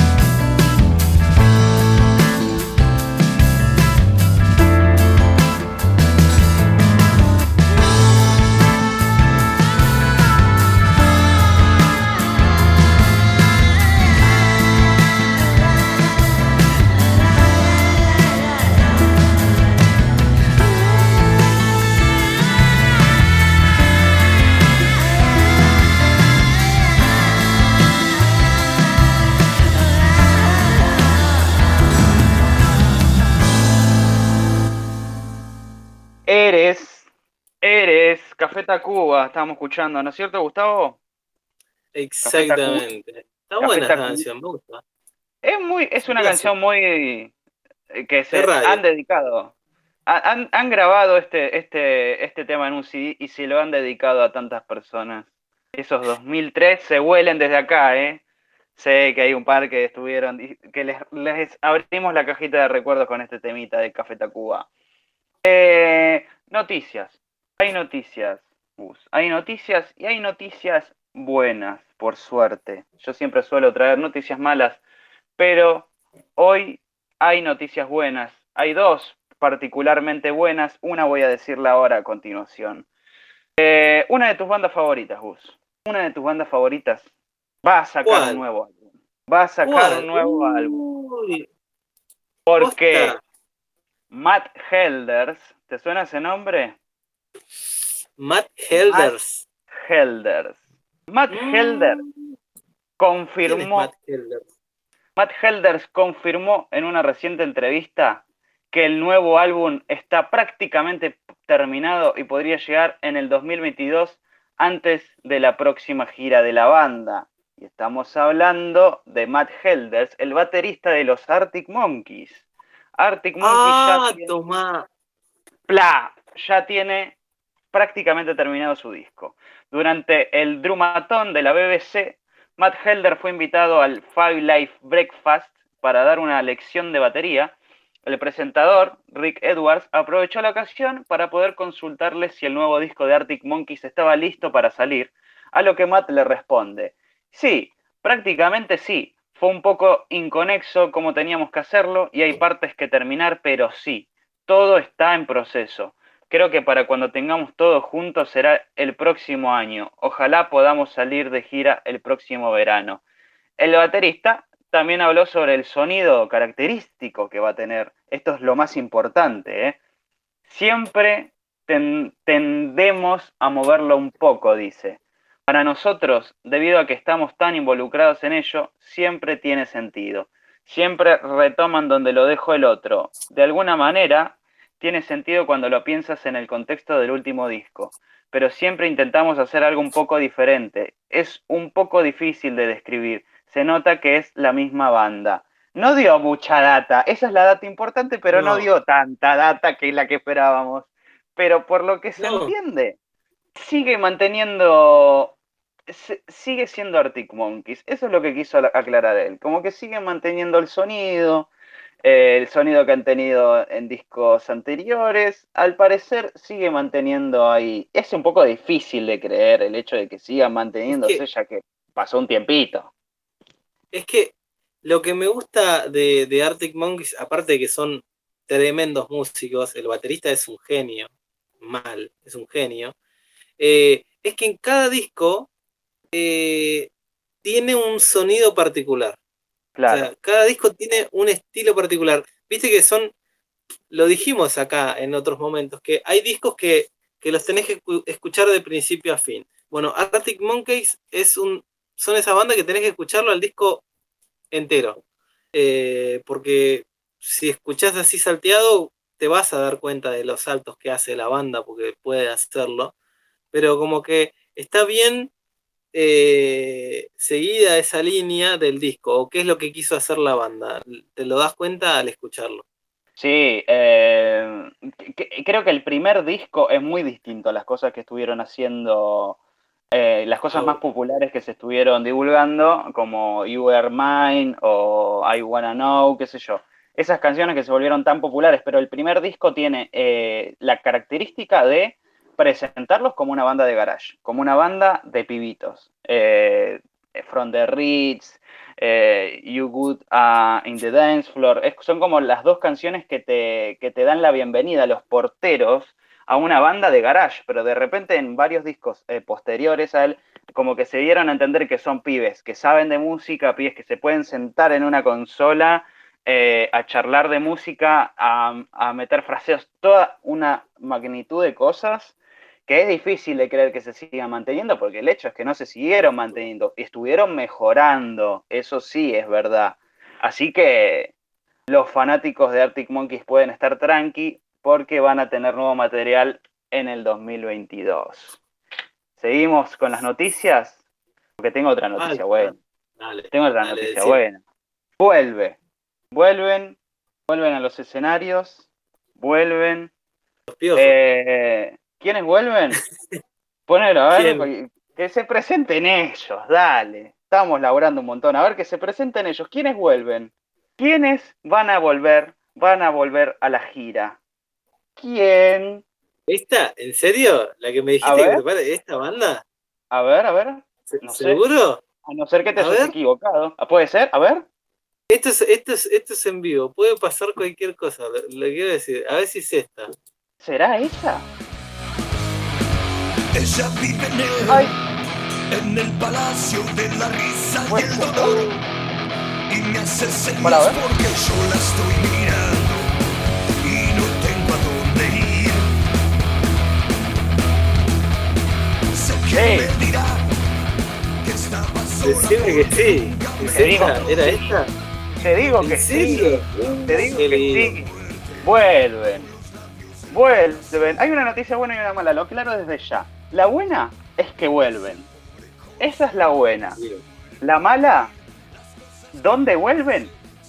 Eres Café Tacuba, estábamos escuchando, ¿no es cierto, Gustavo? Exactamente. Está Café buena esta Tacuba. canción, me gusta. Es una Clásico. canción muy que se De radio. han dedicado. Han grabado este tema en un CD y se lo han dedicado a tantas personas. Esos 2003 se huelen desde acá, ¿eh? Sé que hay un par que estuvieron, que les abrimos la cajita de recuerdos con este temita de Café Tacuba. Noticias. Hay noticias. Hay noticias y hay noticias buenas, por suerte. Yo siempre suelo traer noticias malas, pero hoy hay noticias buenas. Hay dos particularmente buenas. Una voy a decirla ahora a continuación. Una de tus bandas favoritas, Gus. Una de tus bandas favoritas va a sacar un ¿Cuál? nuevo álbum. Va a sacar un ¿Cuál? nuevo álbum. Uy, Porque posta. Matt Helders, ¿te suena ese nombre? Matt Matt Helders. Helders. Matt Helders ¿Quién es confirmó. Matt Helders? Matt Helders confirmó en una reciente entrevista que el nuevo álbum está prácticamente terminado y podría llegar en el 2022 antes de la próxima gira de la banda. Y estamos hablando de Matt Helders, el baterista de los Arctic Monkeys. Arctic Monkeys Tomá. ya tiene prácticamente terminado su disco. Durante el Drumathon de la BBC, Matt Helder fue invitado al Five Live Breakfast para dar una lección de batería. El presentador, Rick Edwards, aprovechó la ocasión para poder consultarle si el nuevo disco de Arctic Monkeys estaba listo para salir, a lo que Matt le responde: sí, prácticamente sí. Fue un poco inconexo cómo teníamos que hacerlo y hay partes que terminar, pero sí, todo está en proceso. Creo que para cuando tengamos todo juntos será el próximo año. Ojalá podamos salir de gira el próximo verano. El baterista también habló sobre el sonido característico que va a tener. Esto es lo más importante, ¿eh? Siempre tendemos a moverlo un poco, dice. Para nosotros, debido a que estamos tan involucrados en ello, siempre tiene sentido. Siempre retoman donde lo dejó el otro. De alguna manera, tiene sentido cuando lo piensas en el contexto del último disco, pero siempre intentamos hacer algo un poco diferente. Es un poco difícil de describir. Se nota que es la misma banda. No dio mucha data, esa es la data importante, pero no dio tanta data que es la que esperábamos. Pero por lo que se entiende, sigue siendo Arctic Monkeys. Eso es lo que quiso aclarar él. Como que sigue manteniendo el sonido que han tenido en discos anteriores. Al parecer sigue manteniendo ahí. Es un poco difícil de creer el hecho de que sigan manteniéndose, ya que pasó un tiempito. Es que lo que me gusta de Arctic Monkeys, aparte de que son tremendos músicos, el baterista es un genio, es un genio, es que en cada disco tiene un sonido particular. Claro. O sea, cada disco tiene un estilo particular. Viste que lo dijimos acá en otros momentos, que hay discos que los tenés que escuchar de principio a fin. Bueno, Arctic Monkeys son esa banda que tenés que escucharlo al disco entero. Porque si escuchás así salteado, te vas a dar cuenta de los saltos que hace la banda, porque puede hacerlo. Pero como que está bien seguida esa línea del disco, o qué es lo que quiso hacer la banda. Te lo das cuenta al escucharlo. Sí, creo que el primer disco es muy distinto a las cosas que estuvieron haciendo, las cosas más populares que se estuvieron divulgando, como You Are Mine o I Wanna Know, qué sé yo. Esas canciones que se volvieron tan populares, pero el primer disco tiene la característica de presentarlos como una banda de garage, como una banda de pibitos. From the Ritz, You Good in the Dance Floor, son como las dos canciones que te dan la bienvenida, los porteros, a una banda de garage, pero de repente en varios discos posteriores a él, como que se dieron a entender que son pibes, que saben de música, pibes que se pueden sentar en una consola a charlar de música, a meter fraseos, toda una magnitud de cosas que es difícil de creer que se sigan manteniendo, porque el hecho es que no se siguieron manteniendo, estuvieron mejorando, eso sí es verdad. Así que los fanáticos de Arctic Monkeys pueden estar tranqui, porque van a tener nuevo material en el 2022. ¿Seguimos con las noticias? Porque tengo otra noticia buena. Tengo otra noticia buena. Vuelven a los escenarios, vuelven. ¿Quiénes vuelven? Ponelo, a ver, que se presenten ellos, dale. Estamos laburando un montón, a ver que se presenten ellos. ¿Quiénes vuelven? ¿Quiénes van a volver a la gira? ¿Quién? ¿Esta? ¿En serio? ¿La que me A dijiste que ver, te parece? ¿Esta banda? a ver, no sé. ¿Seguro? A no ser que te A hayas ver. equivocado. ¿Puede ser? A ver. Esto es en vivo. Puede pasar cualquier cosa. Lo quiero decir. A ver si es esta. ¿Será esa? Ella vive Ay, en el palacio de la risa y bueno, el dolor. Y me hace Hola, a señas ver. porque yo la estoy mirando y no tengo a dónde ir. Sé que Sí. me dirá que estaba sola. Decime que sí. ¿Es Te digo. esta? ¿Era esta? Te digo ¿En que serio? sí. Te digo Qué que lindo. sí. Vuelven. Vuelven. Hay una noticia buena y una mala. Lo aclaro desde ya. La buena es que vuelven. Esa es la buena. La mala, ¿dónde vuelven?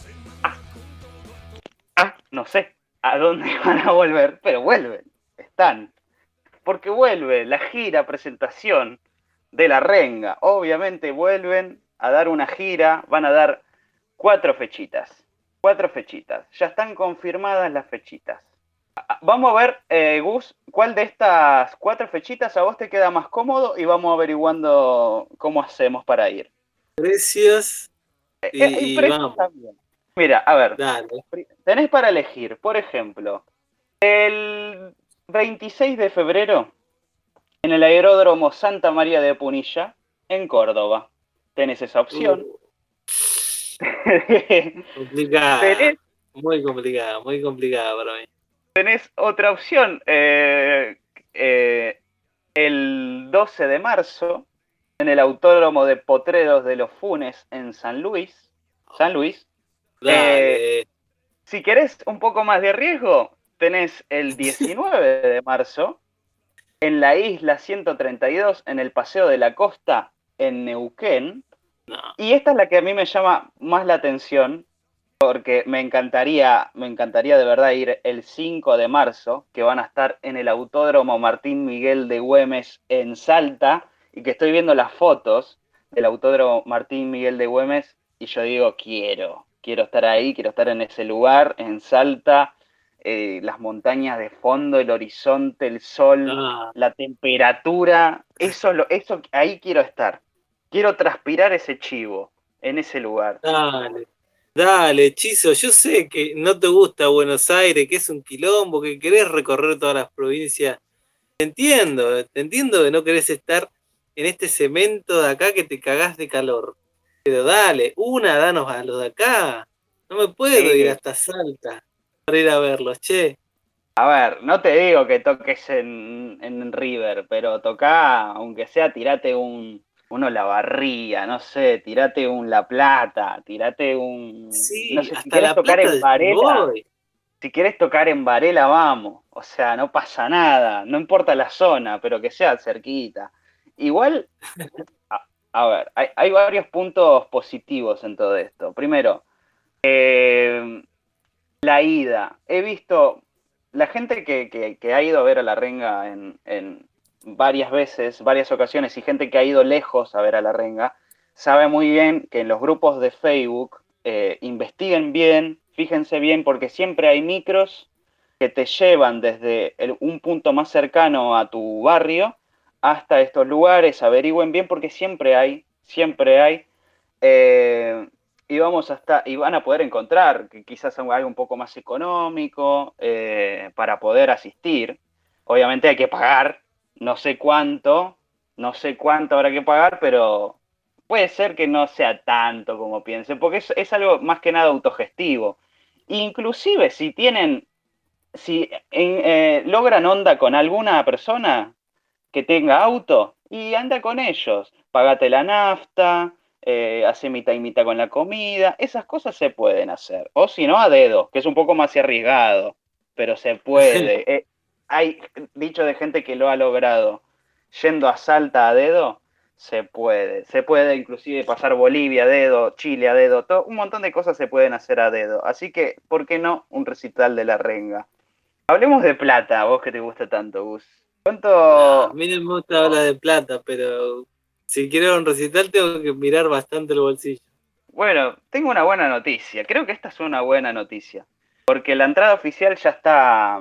No sé a dónde van a volver, pero vuelven. Están. Porque vuelve la gira presentación de La Renga. Obviamente vuelven a dar una gira. Van a dar 4 fechitas. 4 fechitas. Ya están confirmadas las fechitas. Vamos a ver, Gus, cuál de estas 4 fechitas a vos te queda más cómodo y vamos averiguando cómo hacemos para ir. Precios Hay y precios vamos. también. Mira, a ver, Dale. tenés para elegir, por ejemplo, el 26 de febrero en el aeródromo Santa María de Punilla, en Córdoba. Tenés esa opción. Complicada. Tenés Muy complicada para mí. otra opción, el 12 de marzo, en el Autódromo de Potreros de los Funes, en San Luis. Dale. Si querés un poco más de riesgo, tenés el 19 de marzo, en la isla 132, en el Paseo de la Costa, en Neuquén. No. Y esta es la que a mí me llama más la atención, porque me encantaría de verdad ir el 5 de marzo, que van a estar en el Autódromo Martín Miguel de Güemes en Salta, y que estoy viendo las fotos del Autódromo Martín Miguel de Güemes, y yo digo, quiero estar ahí, quiero estar en ese lugar, en Salta, las montañas de fondo, el horizonte, el sol, la temperatura, eso ahí quiero estar. Quiero transpirar ese chivo en ese lugar. Dale, Chizo, yo sé que no te gusta Buenos Aires, que es un quilombo, que querés recorrer todas las provincias. Te entiendo que no querés estar en este cemento de acá que te cagás de calor. Pero dale, danos a los de acá. No me puedo ir hasta Salta para ir a verlos, che. A ver, no te digo que toques en River, pero tocá, aunque sea, tirate uno Olavarría, no sé, tirate un La Plata, tirate un... Sí, No sé, si hasta querés La tocar Plata en Varela, voy. si querés tocar en Varela, vamos. O sea, no pasa nada, no importa la zona, pero que sea cerquita. Igual, a ver, hay varios puntos positivos en todo esto. Primero, la ida. He visto la gente que ha ido a ver a La Renga en varias veces, varias ocasiones, y gente que ha ido lejos a ver a La Renga, sabe muy bien que en los grupos de Facebook investiguen bien, fíjense bien, porque siempre hay micros que te llevan desde un punto más cercano a tu barrio hasta estos lugares, averigüen bien, porque siempre hay. Eh, y van a poder encontrar que quizás algo un poco más económico para poder asistir. Obviamente hay que pagar, no sé cuánto habrá que pagar, pero puede ser que no sea tanto como piensen, porque es algo más que nada autogestivo. Inclusive si logran onda con alguna persona que tenga auto, y anda con ellos, pagate la nafta, hace mitad y mitad con la comida, esas cosas se pueden hacer. O si no, a dedo, que es un poco más arriesgado, pero se puede. Hay dicho de gente que lo ha logrado. Yendo a Salta a dedo, se puede. Se puede inclusive pasar Bolivia a dedo, Chile a dedo, un montón de cosas se pueden hacer a dedo. Así que, ¿por qué no un recital de La Renga? Hablemos de plata, a vos que te gusta tanto, Gus. A ¿Cuánto? mí no me gusta hablar de plata, pero si quiero un recital tengo que mirar bastante el bolsillo. Bueno, tengo una buena noticia. Creo que esta es una buena noticia. Porque la entrada oficial ya está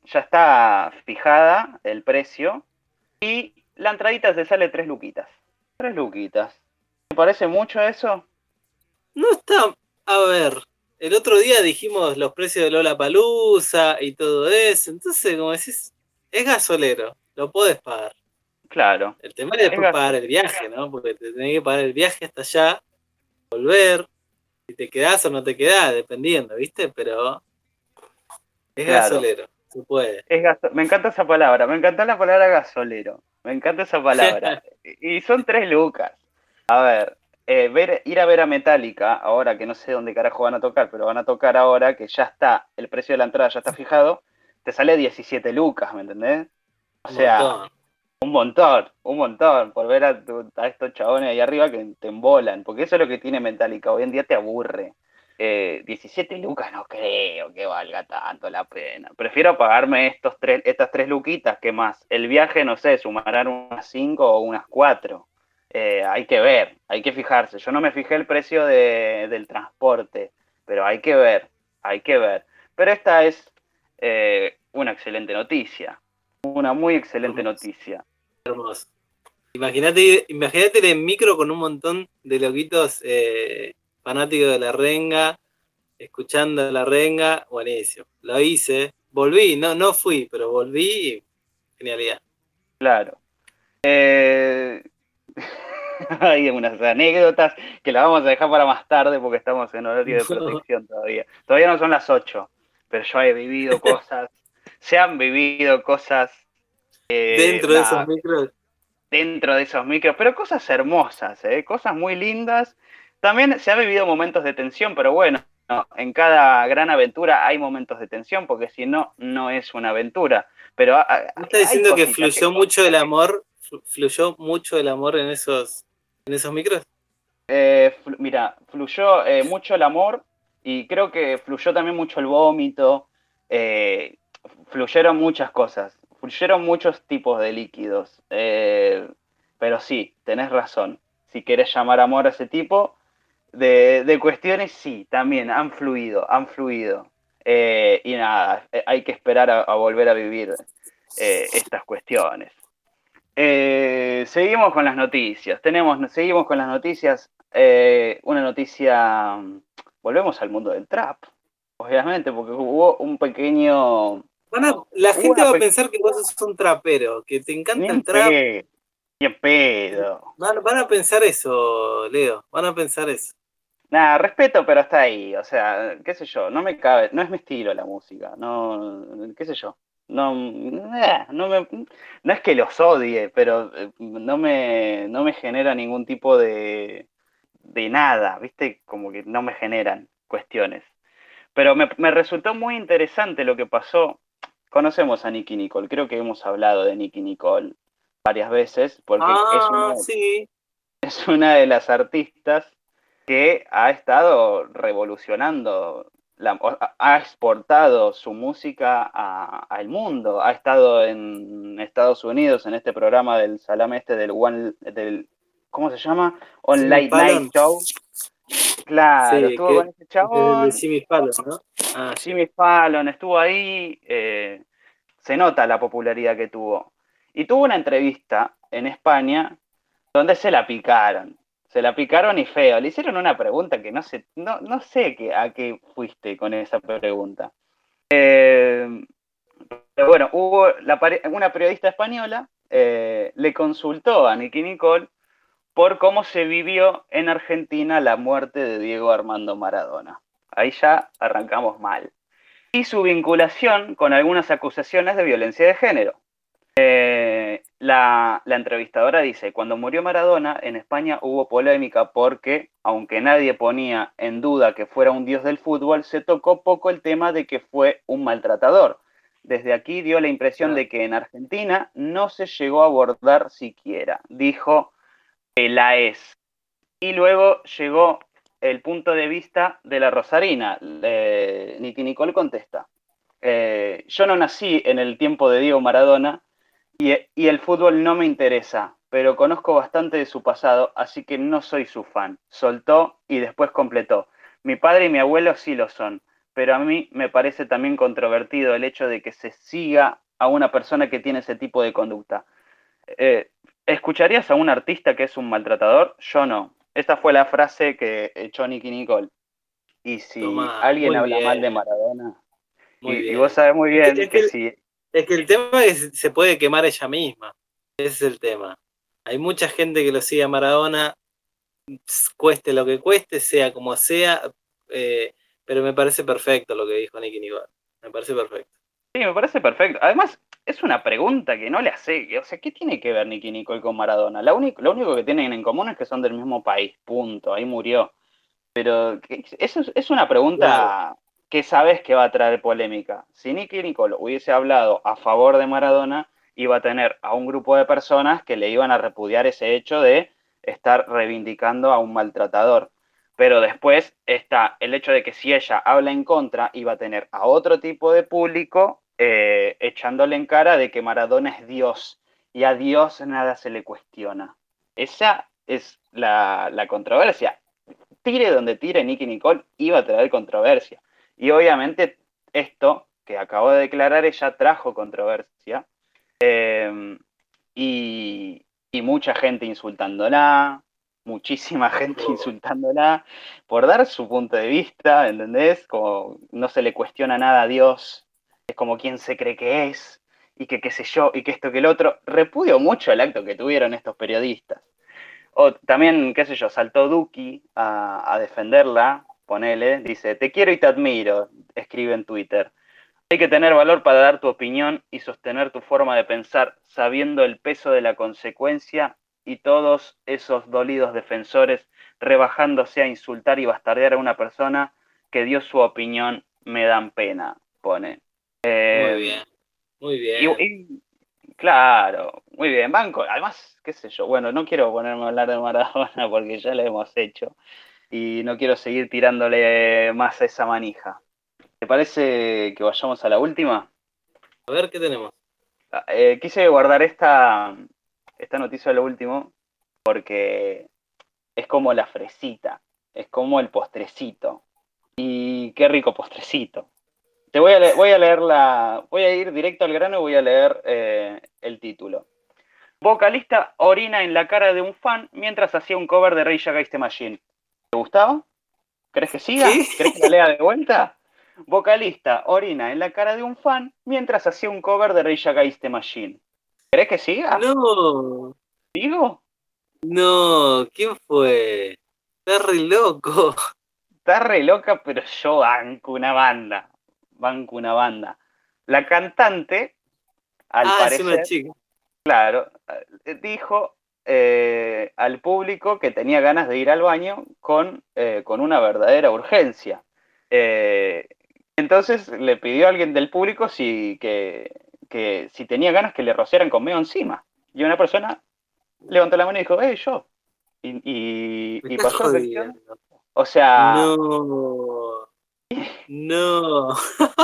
ya está fijada el precio y la entradita te sale 3 luquitas. 3 luquitas. ¿Te parece mucho eso? No está. A ver, el otro día dijimos los precios de Lollapalooza y todo eso. Entonces, como decís, es gasolero, lo podés pagar. Claro. El tema es después pagar el viaje, ¿no? Porque te tenés que pagar el viaje hasta allá, volver, si te quedás o no te quedás, dependiendo, ¿viste? Pero es Claro. gasolero, se puede. Me encanta esa palabra, me encanta la palabra gasolero. Me encanta esa palabra. Y son 3 lucas. A ver, ir a ver a Metallica, ahora que no sé dónde carajo van a tocar, pero van a tocar ahora que ya está, el precio de la entrada ya está fijado, te sale 17 lucas, ¿me entendés? O sea, un montón, por ver a estos chabones ahí arriba que te embolan, porque eso es lo que tiene Metallica, hoy en día te aburre. 17 lucas no creo que valga tanto la pena. Prefiero pagarme estas 3 luquitas, que más el viaje, no sé, sumarán unas 5 o unas 4. Hay que ver, hay que fijarse. Yo no me fijé el precio del transporte, pero hay que ver, hay que ver. Pero esta es una excelente noticia, una muy excelente noticia. Hermoso. Imagínate ir en micro con un montón de loquitos fanáticos de la renga, escuchando la renga, buenísimo. Lo hice, volví, no fui, pero volví, genialidad. Claro. Hay unas anécdotas que las vamos a dejar para más tarde porque estamos en horario de protección todavía. Todavía no son las 8, pero yo he vivido cosas, se han vivido cosas dentro de esos micros. Dentro de esos micros, pero cosas hermosas, cosas muy lindas. También se han vivido momentos de tensión, pero bueno, en cada gran aventura hay momentos de tensión, porque si no, no es una aventura. Pero ¿Me estás diciendo que fluyó mucho el amor? ¿Fluyó mucho el amor en esos micros? Mira, fluyó mucho el amor y creo que fluyó también mucho el vómito. Fluyeron muchas cosas, fluyeron muchos tipos de líquidos. Pero sí, tenés razón. Si querés llamar amor a ese tipo de cuestiones, sí, también han fluido, han fluido. Y nada, hay que esperar a volver a vivir estas cuestiones. Seguimos con las noticias. Seguimos con las noticias. Una noticia. Volvemos al mundo del trap. Obviamente, porque hubo un pequeño. La gente va a pensar que vos sos un trapero, que te encanta el trap. Ni en pedo. Van a pensar eso, Leo. Van a pensar eso. Nada, respeto, pero hasta ahí. O sea, qué sé yo, no me cabe. No es mi estilo la música. No, qué sé yo. No es que los odie, pero no me genera ningún tipo de nada, ¿viste? Como que no me generan cuestiones. Pero me resultó muy interesante lo que pasó. Conocemos a Nicki Nicole, creo que hemos hablado de Nicki Nicole varias veces, porque es una de las artistas que ha estado revolucionando, ha exportado su música al mundo, ha estado en Estados Unidos en este programa del salame del ¿cómo se llama? On Late Night Show. Claro, sí, estuvo con ese chabón. De Jimmy Fallon, ¿no? Jimmy Fallon estuvo ahí, se nota la popularidad que tuvo. Y tuvo una entrevista en España donde se la picaron y feo. Le hicieron una pregunta que no sé a qué fuiste con esa pregunta. Pero bueno, hubo una periodista española le consultó a Nicki Nicole por cómo se vivió en Argentina la muerte de Diego Armando Maradona. Ahí ya arrancamos mal. Y su vinculación con algunas acusaciones de violencia de género. La entrevistadora dice, cuando murió Maradona, en España hubo polémica porque, aunque nadie ponía en duda que fuera un dios del fútbol, se tocó poco el tema de que fue un maltratador. Desde aquí dio la impresión de que en Argentina no se llegó a abordar siquiera, dijo Peláez. Y luego llegó el punto de vista de la Rosarina. Nicki Nicole contesta, yo no nací en el tiempo de Diego Maradona, y el fútbol no me interesa, pero conozco bastante de su pasado, así que no soy su fan. Soltó y después completó. Mi padre y mi abuelo sí lo son, pero a mí me parece también controvertido el hecho de que se siga a una persona que tiene ese tipo de conducta. ¿Escucharías a un artista que es un maltratador? Yo no. Esta fue la frase que echó Nicki Nicole. Y si Tomá, alguien muy habla mal de bien, Maradona, muy y bien. vos sabés muy Es que, bien es que, si... es que el tema es que se puede quemar ella misma. Ese es el tema. Hay mucha gente que lo sigue a Maradona, cueste lo que cueste, sea como sea, pero me parece perfecto lo que dijo Nicki Nicole. Me parece perfecto. Sí, me parece perfecto. Además, es una pregunta que no le hace. O sea, ¿qué tiene que ver Nicki Nicole con Maradona? Lo único que tienen en común es que son del mismo país, punto. Ahí murió. Pero eso es una Claro. pregunta que sabes que va a traer polémica. Si Nicki Nicole hubiese hablado a favor de Maradona, iba a tener a un grupo de personas que le iban a repudiar ese hecho de estar reivindicando a un maltratador. Pero después está el hecho de que si ella habla en contra, iba a tener a otro tipo de público echándole en cara de que Maradona es Dios y a Dios nada se le cuestiona. Esa es la controversia. Tire donde tire, Nicki Nicole iba a traer controversia. Y obviamente esto que acabo de declarar ella trajo controversia. Y mucha gente insultándola, muchísima gente insultándola por dar su punto de vista, ¿entendés? Como no se le cuestiona nada a Dios, es como quien se cree que es, y que qué sé yo, y que esto que el otro. Repudio mucho el acto que tuvieron estos periodistas. O también, qué sé yo, saltó Duki a defenderla, ponele, dice, te quiero y te admiro, escribe en Twitter. Hay que tener valor para dar tu opinión y sostener tu forma de pensar, sabiendo el peso de la consecuencia, y todos esos dolidos defensores rebajándose a insultar y bastardear a una persona que dio su opinión me dan pena, pone. Muy bien, muy bien. Claro, muy bien, banco. Además, qué sé yo, bueno, no quiero ponerme a hablar de Maradona porque ya lo hemos hecho y no quiero seguir tirándole más a esa manija. ¿Te parece que vayamos a la última? A ver qué tenemos. Quise guardar esta noticia a lo último porque es como la fresita, es como el postrecito. Y qué rico postrecito. Voy a ir directo al grano y voy a leer el título. Vocalista orina en la cara de un fan mientras hacía un cover de Rage Against the Machine. ¿Te gustaba? ¿Crees que siga? ¿Qué? ¿Crees que la lea de vuelta? Vocalista orina en la cara de un fan mientras hacía un cover de Rage Against the Machine. ¿Crees que siga? No, ¿Digo? no, ¿quién fue? Está re loco. Está re loca, pero yo banco una banda. Banco una banda. La cantante, al Ah, es una parecer, chica. claro, dijo al público que tenía ganas de ir al baño con una verdadera urgencia. Entonces le pidió a alguien del público que si tenía ganas que le rociaran con medio encima. Y una persona levantó la mano y dijo, yo. Me Y estás pasó efectivamente. jodiendo. O sea, No, no.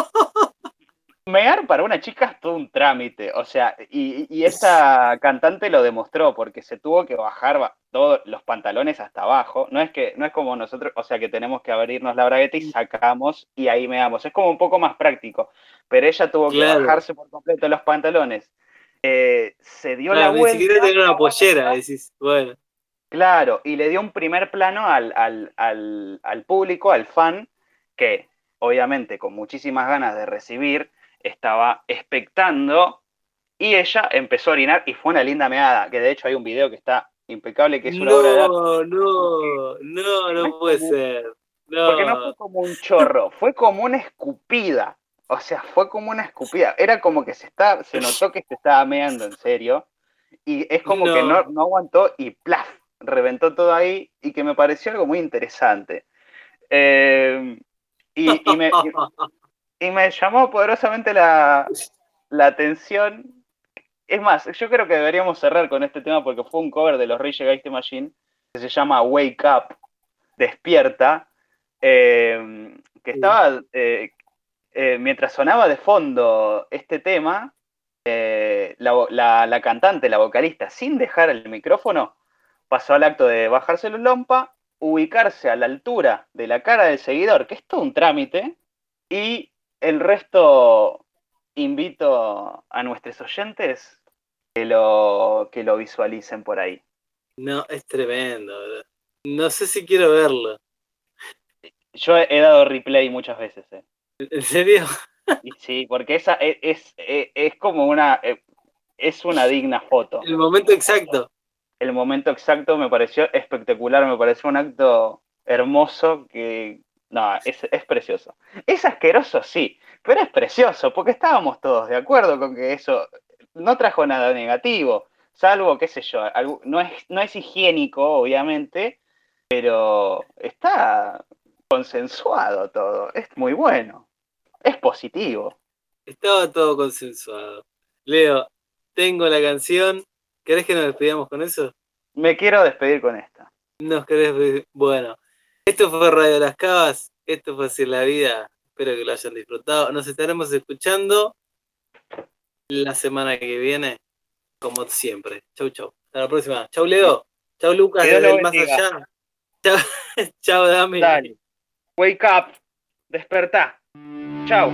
mear para una chica es todo un trámite, o sea, y esta cantante lo demostró porque se tuvo que bajar todos los pantalones hasta abajo. No es como nosotros, o sea, que tenemos que abrirnos la bragueta y sacamos y ahí meamos. Es como un poco más práctico, pero ella tuvo que Claro, bajarse por completo los pantalones. Se dio la claro, ni siquiera vuelta, tener una pollera, decís, bueno, claro, y le dio un primer plano al público, al fan, que obviamente con muchísimas ganas de recibir, estaba expectando, y ella empezó a orinar y fue una linda meada, que de hecho hay un video que está impecable, que es una obra de arte, no, no, no, no es no puede como, ser. porque no fue No, como un chorro, fue como una escupida, o sea, fue como una escupida, era como que se notó que se estaba meando en serio, y es como que no. no aguantó y ¡plaf! Reventó todo ahí, y que me pareció algo muy interesante. Eh, y, y me, y me llamó poderosamente la atención. Es más, yo creo que deberíamos cerrar con este tema porque fue un cover de los Rage Against the Machine que se llama Wake Up, Despierta, que Sí. estaba, mientras sonaba de fondo este tema, la cantante, la vocalista, sin dejar el micrófono, pasó al acto de bajarse la lompa, ubicarse a la altura de la cara del seguidor, que es todo un trámite, Y el resto invito a nuestros oyentes que lo visualicen por ahí. No, es tremendo, bro. No sé si quiero verlo. Yo he dado replay muchas veces. ¿En serio? Y sí, porque esa es como es una digna foto. El momento exacto. El momento exacto me pareció espectacular, me pareció un acto hermoso que... No, es precioso. Es asqueroso, sí, pero es precioso, porque estábamos todos de acuerdo con que eso no trajo nada negativo, salvo, qué sé yo, no es higiénico, obviamente, pero está consensuado todo, es muy bueno, es positivo. Estaba todo consensuado. Leo, tengo la canción. ¿Querés que nos despidamos con eso? Me quiero despedir con esta. ¿Nos querés despedir? Bueno, esto fue Radio Las Cavas. Esto fue Así es la Vida. Espero que lo hayan disfrutado. Nos estaremos escuchando la semana que viene, como siempre. Chau, chau. Hasta la próxima. Chau, Leo. Chau, Lucas, Que Dios desde lo el más bendiga. allá. Chau, chau, Dami. Dale. Wake up. Despertá. Chau.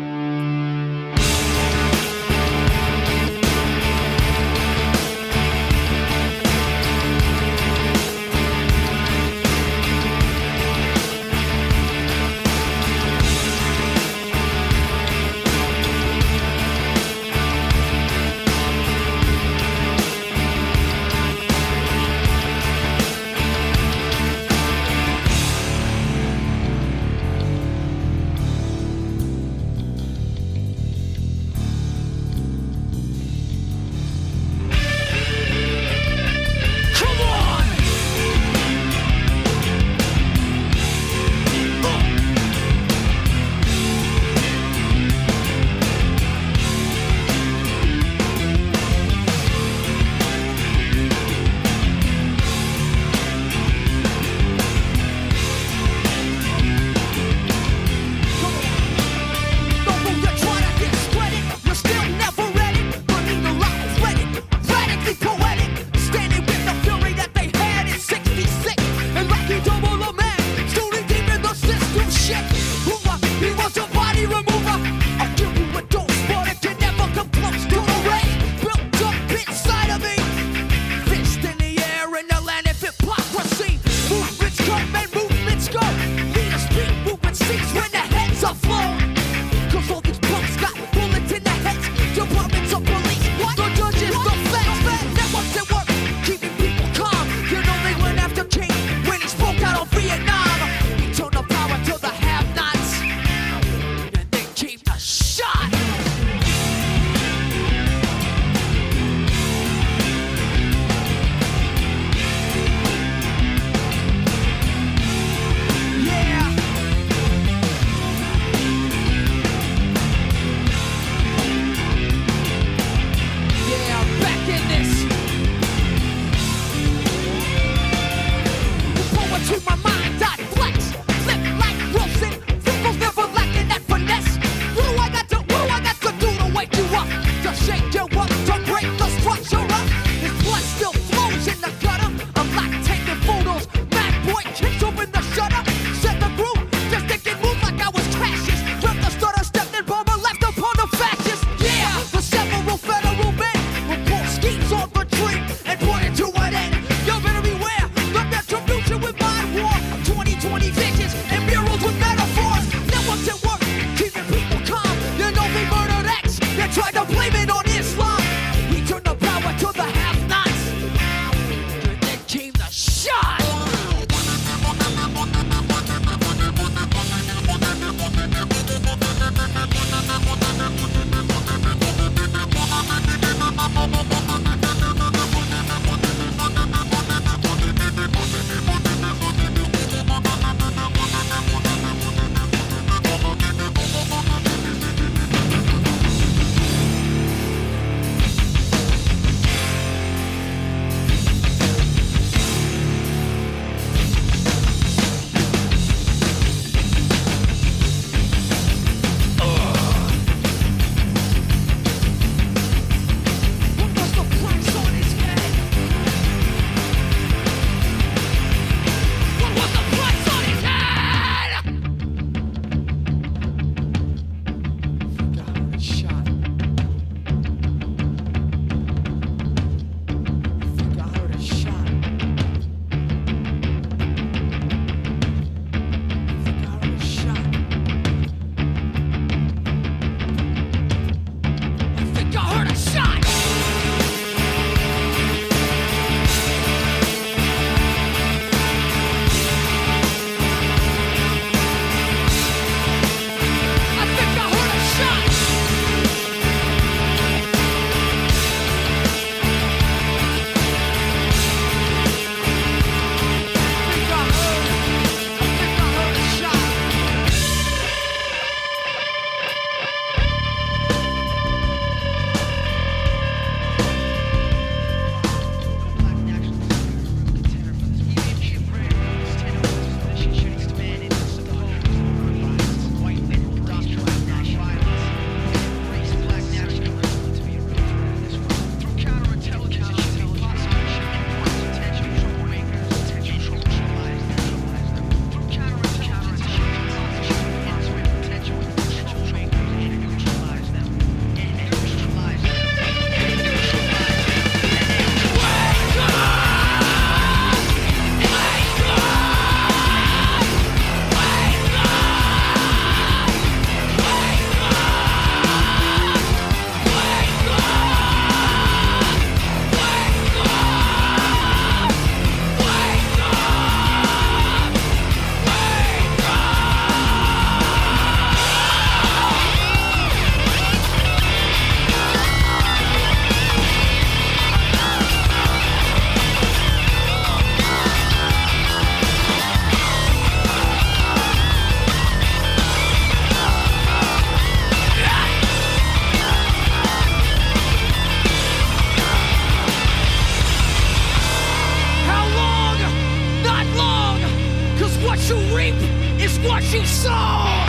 chainsaw.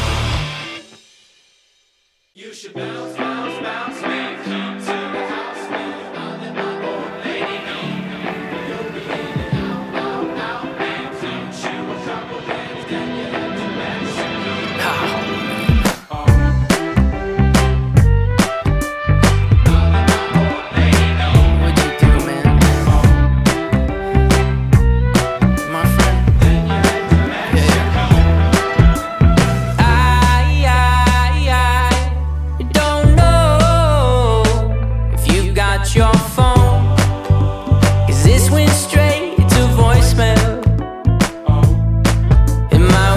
You should bounce, bounce, bounce, man. Come to the house, man. I'll let my old lady know. You'll be in and out, out, man. Don't you a couple bands, then you head to Mexico. Your phone, 'cause this went straight to voicemail. In my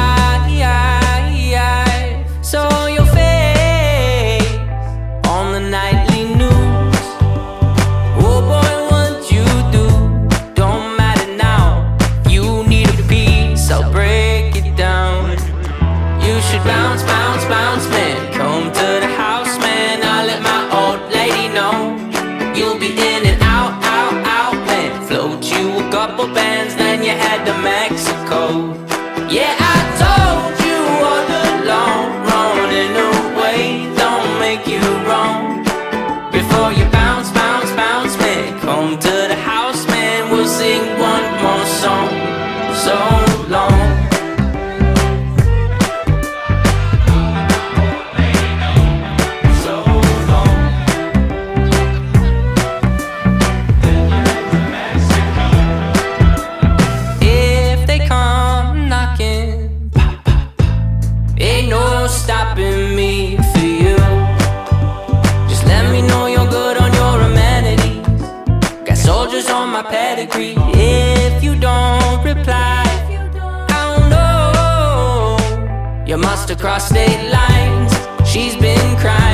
wife saw your face on the nightly news. Oh boy, what you do don't matter now. You need a piece, I'll break it down. You should bounce, bounce, bounce, man. Come to the house, man. I'll let my old lady know. You'll be in and out, out, out, man. Float you a couple bands, then you head to Mexico. Yeah, I told you all along, running away don't make you wrong. Before you bounce, bounce, bounce, man. Come to the house, man. We'll sing one more song. So long. Stopping me for you. Just let me know you're good on your amenities. Got soldiers on my pedigree. If you don't reply, I'll know you must have crossed state lines. She's been crying.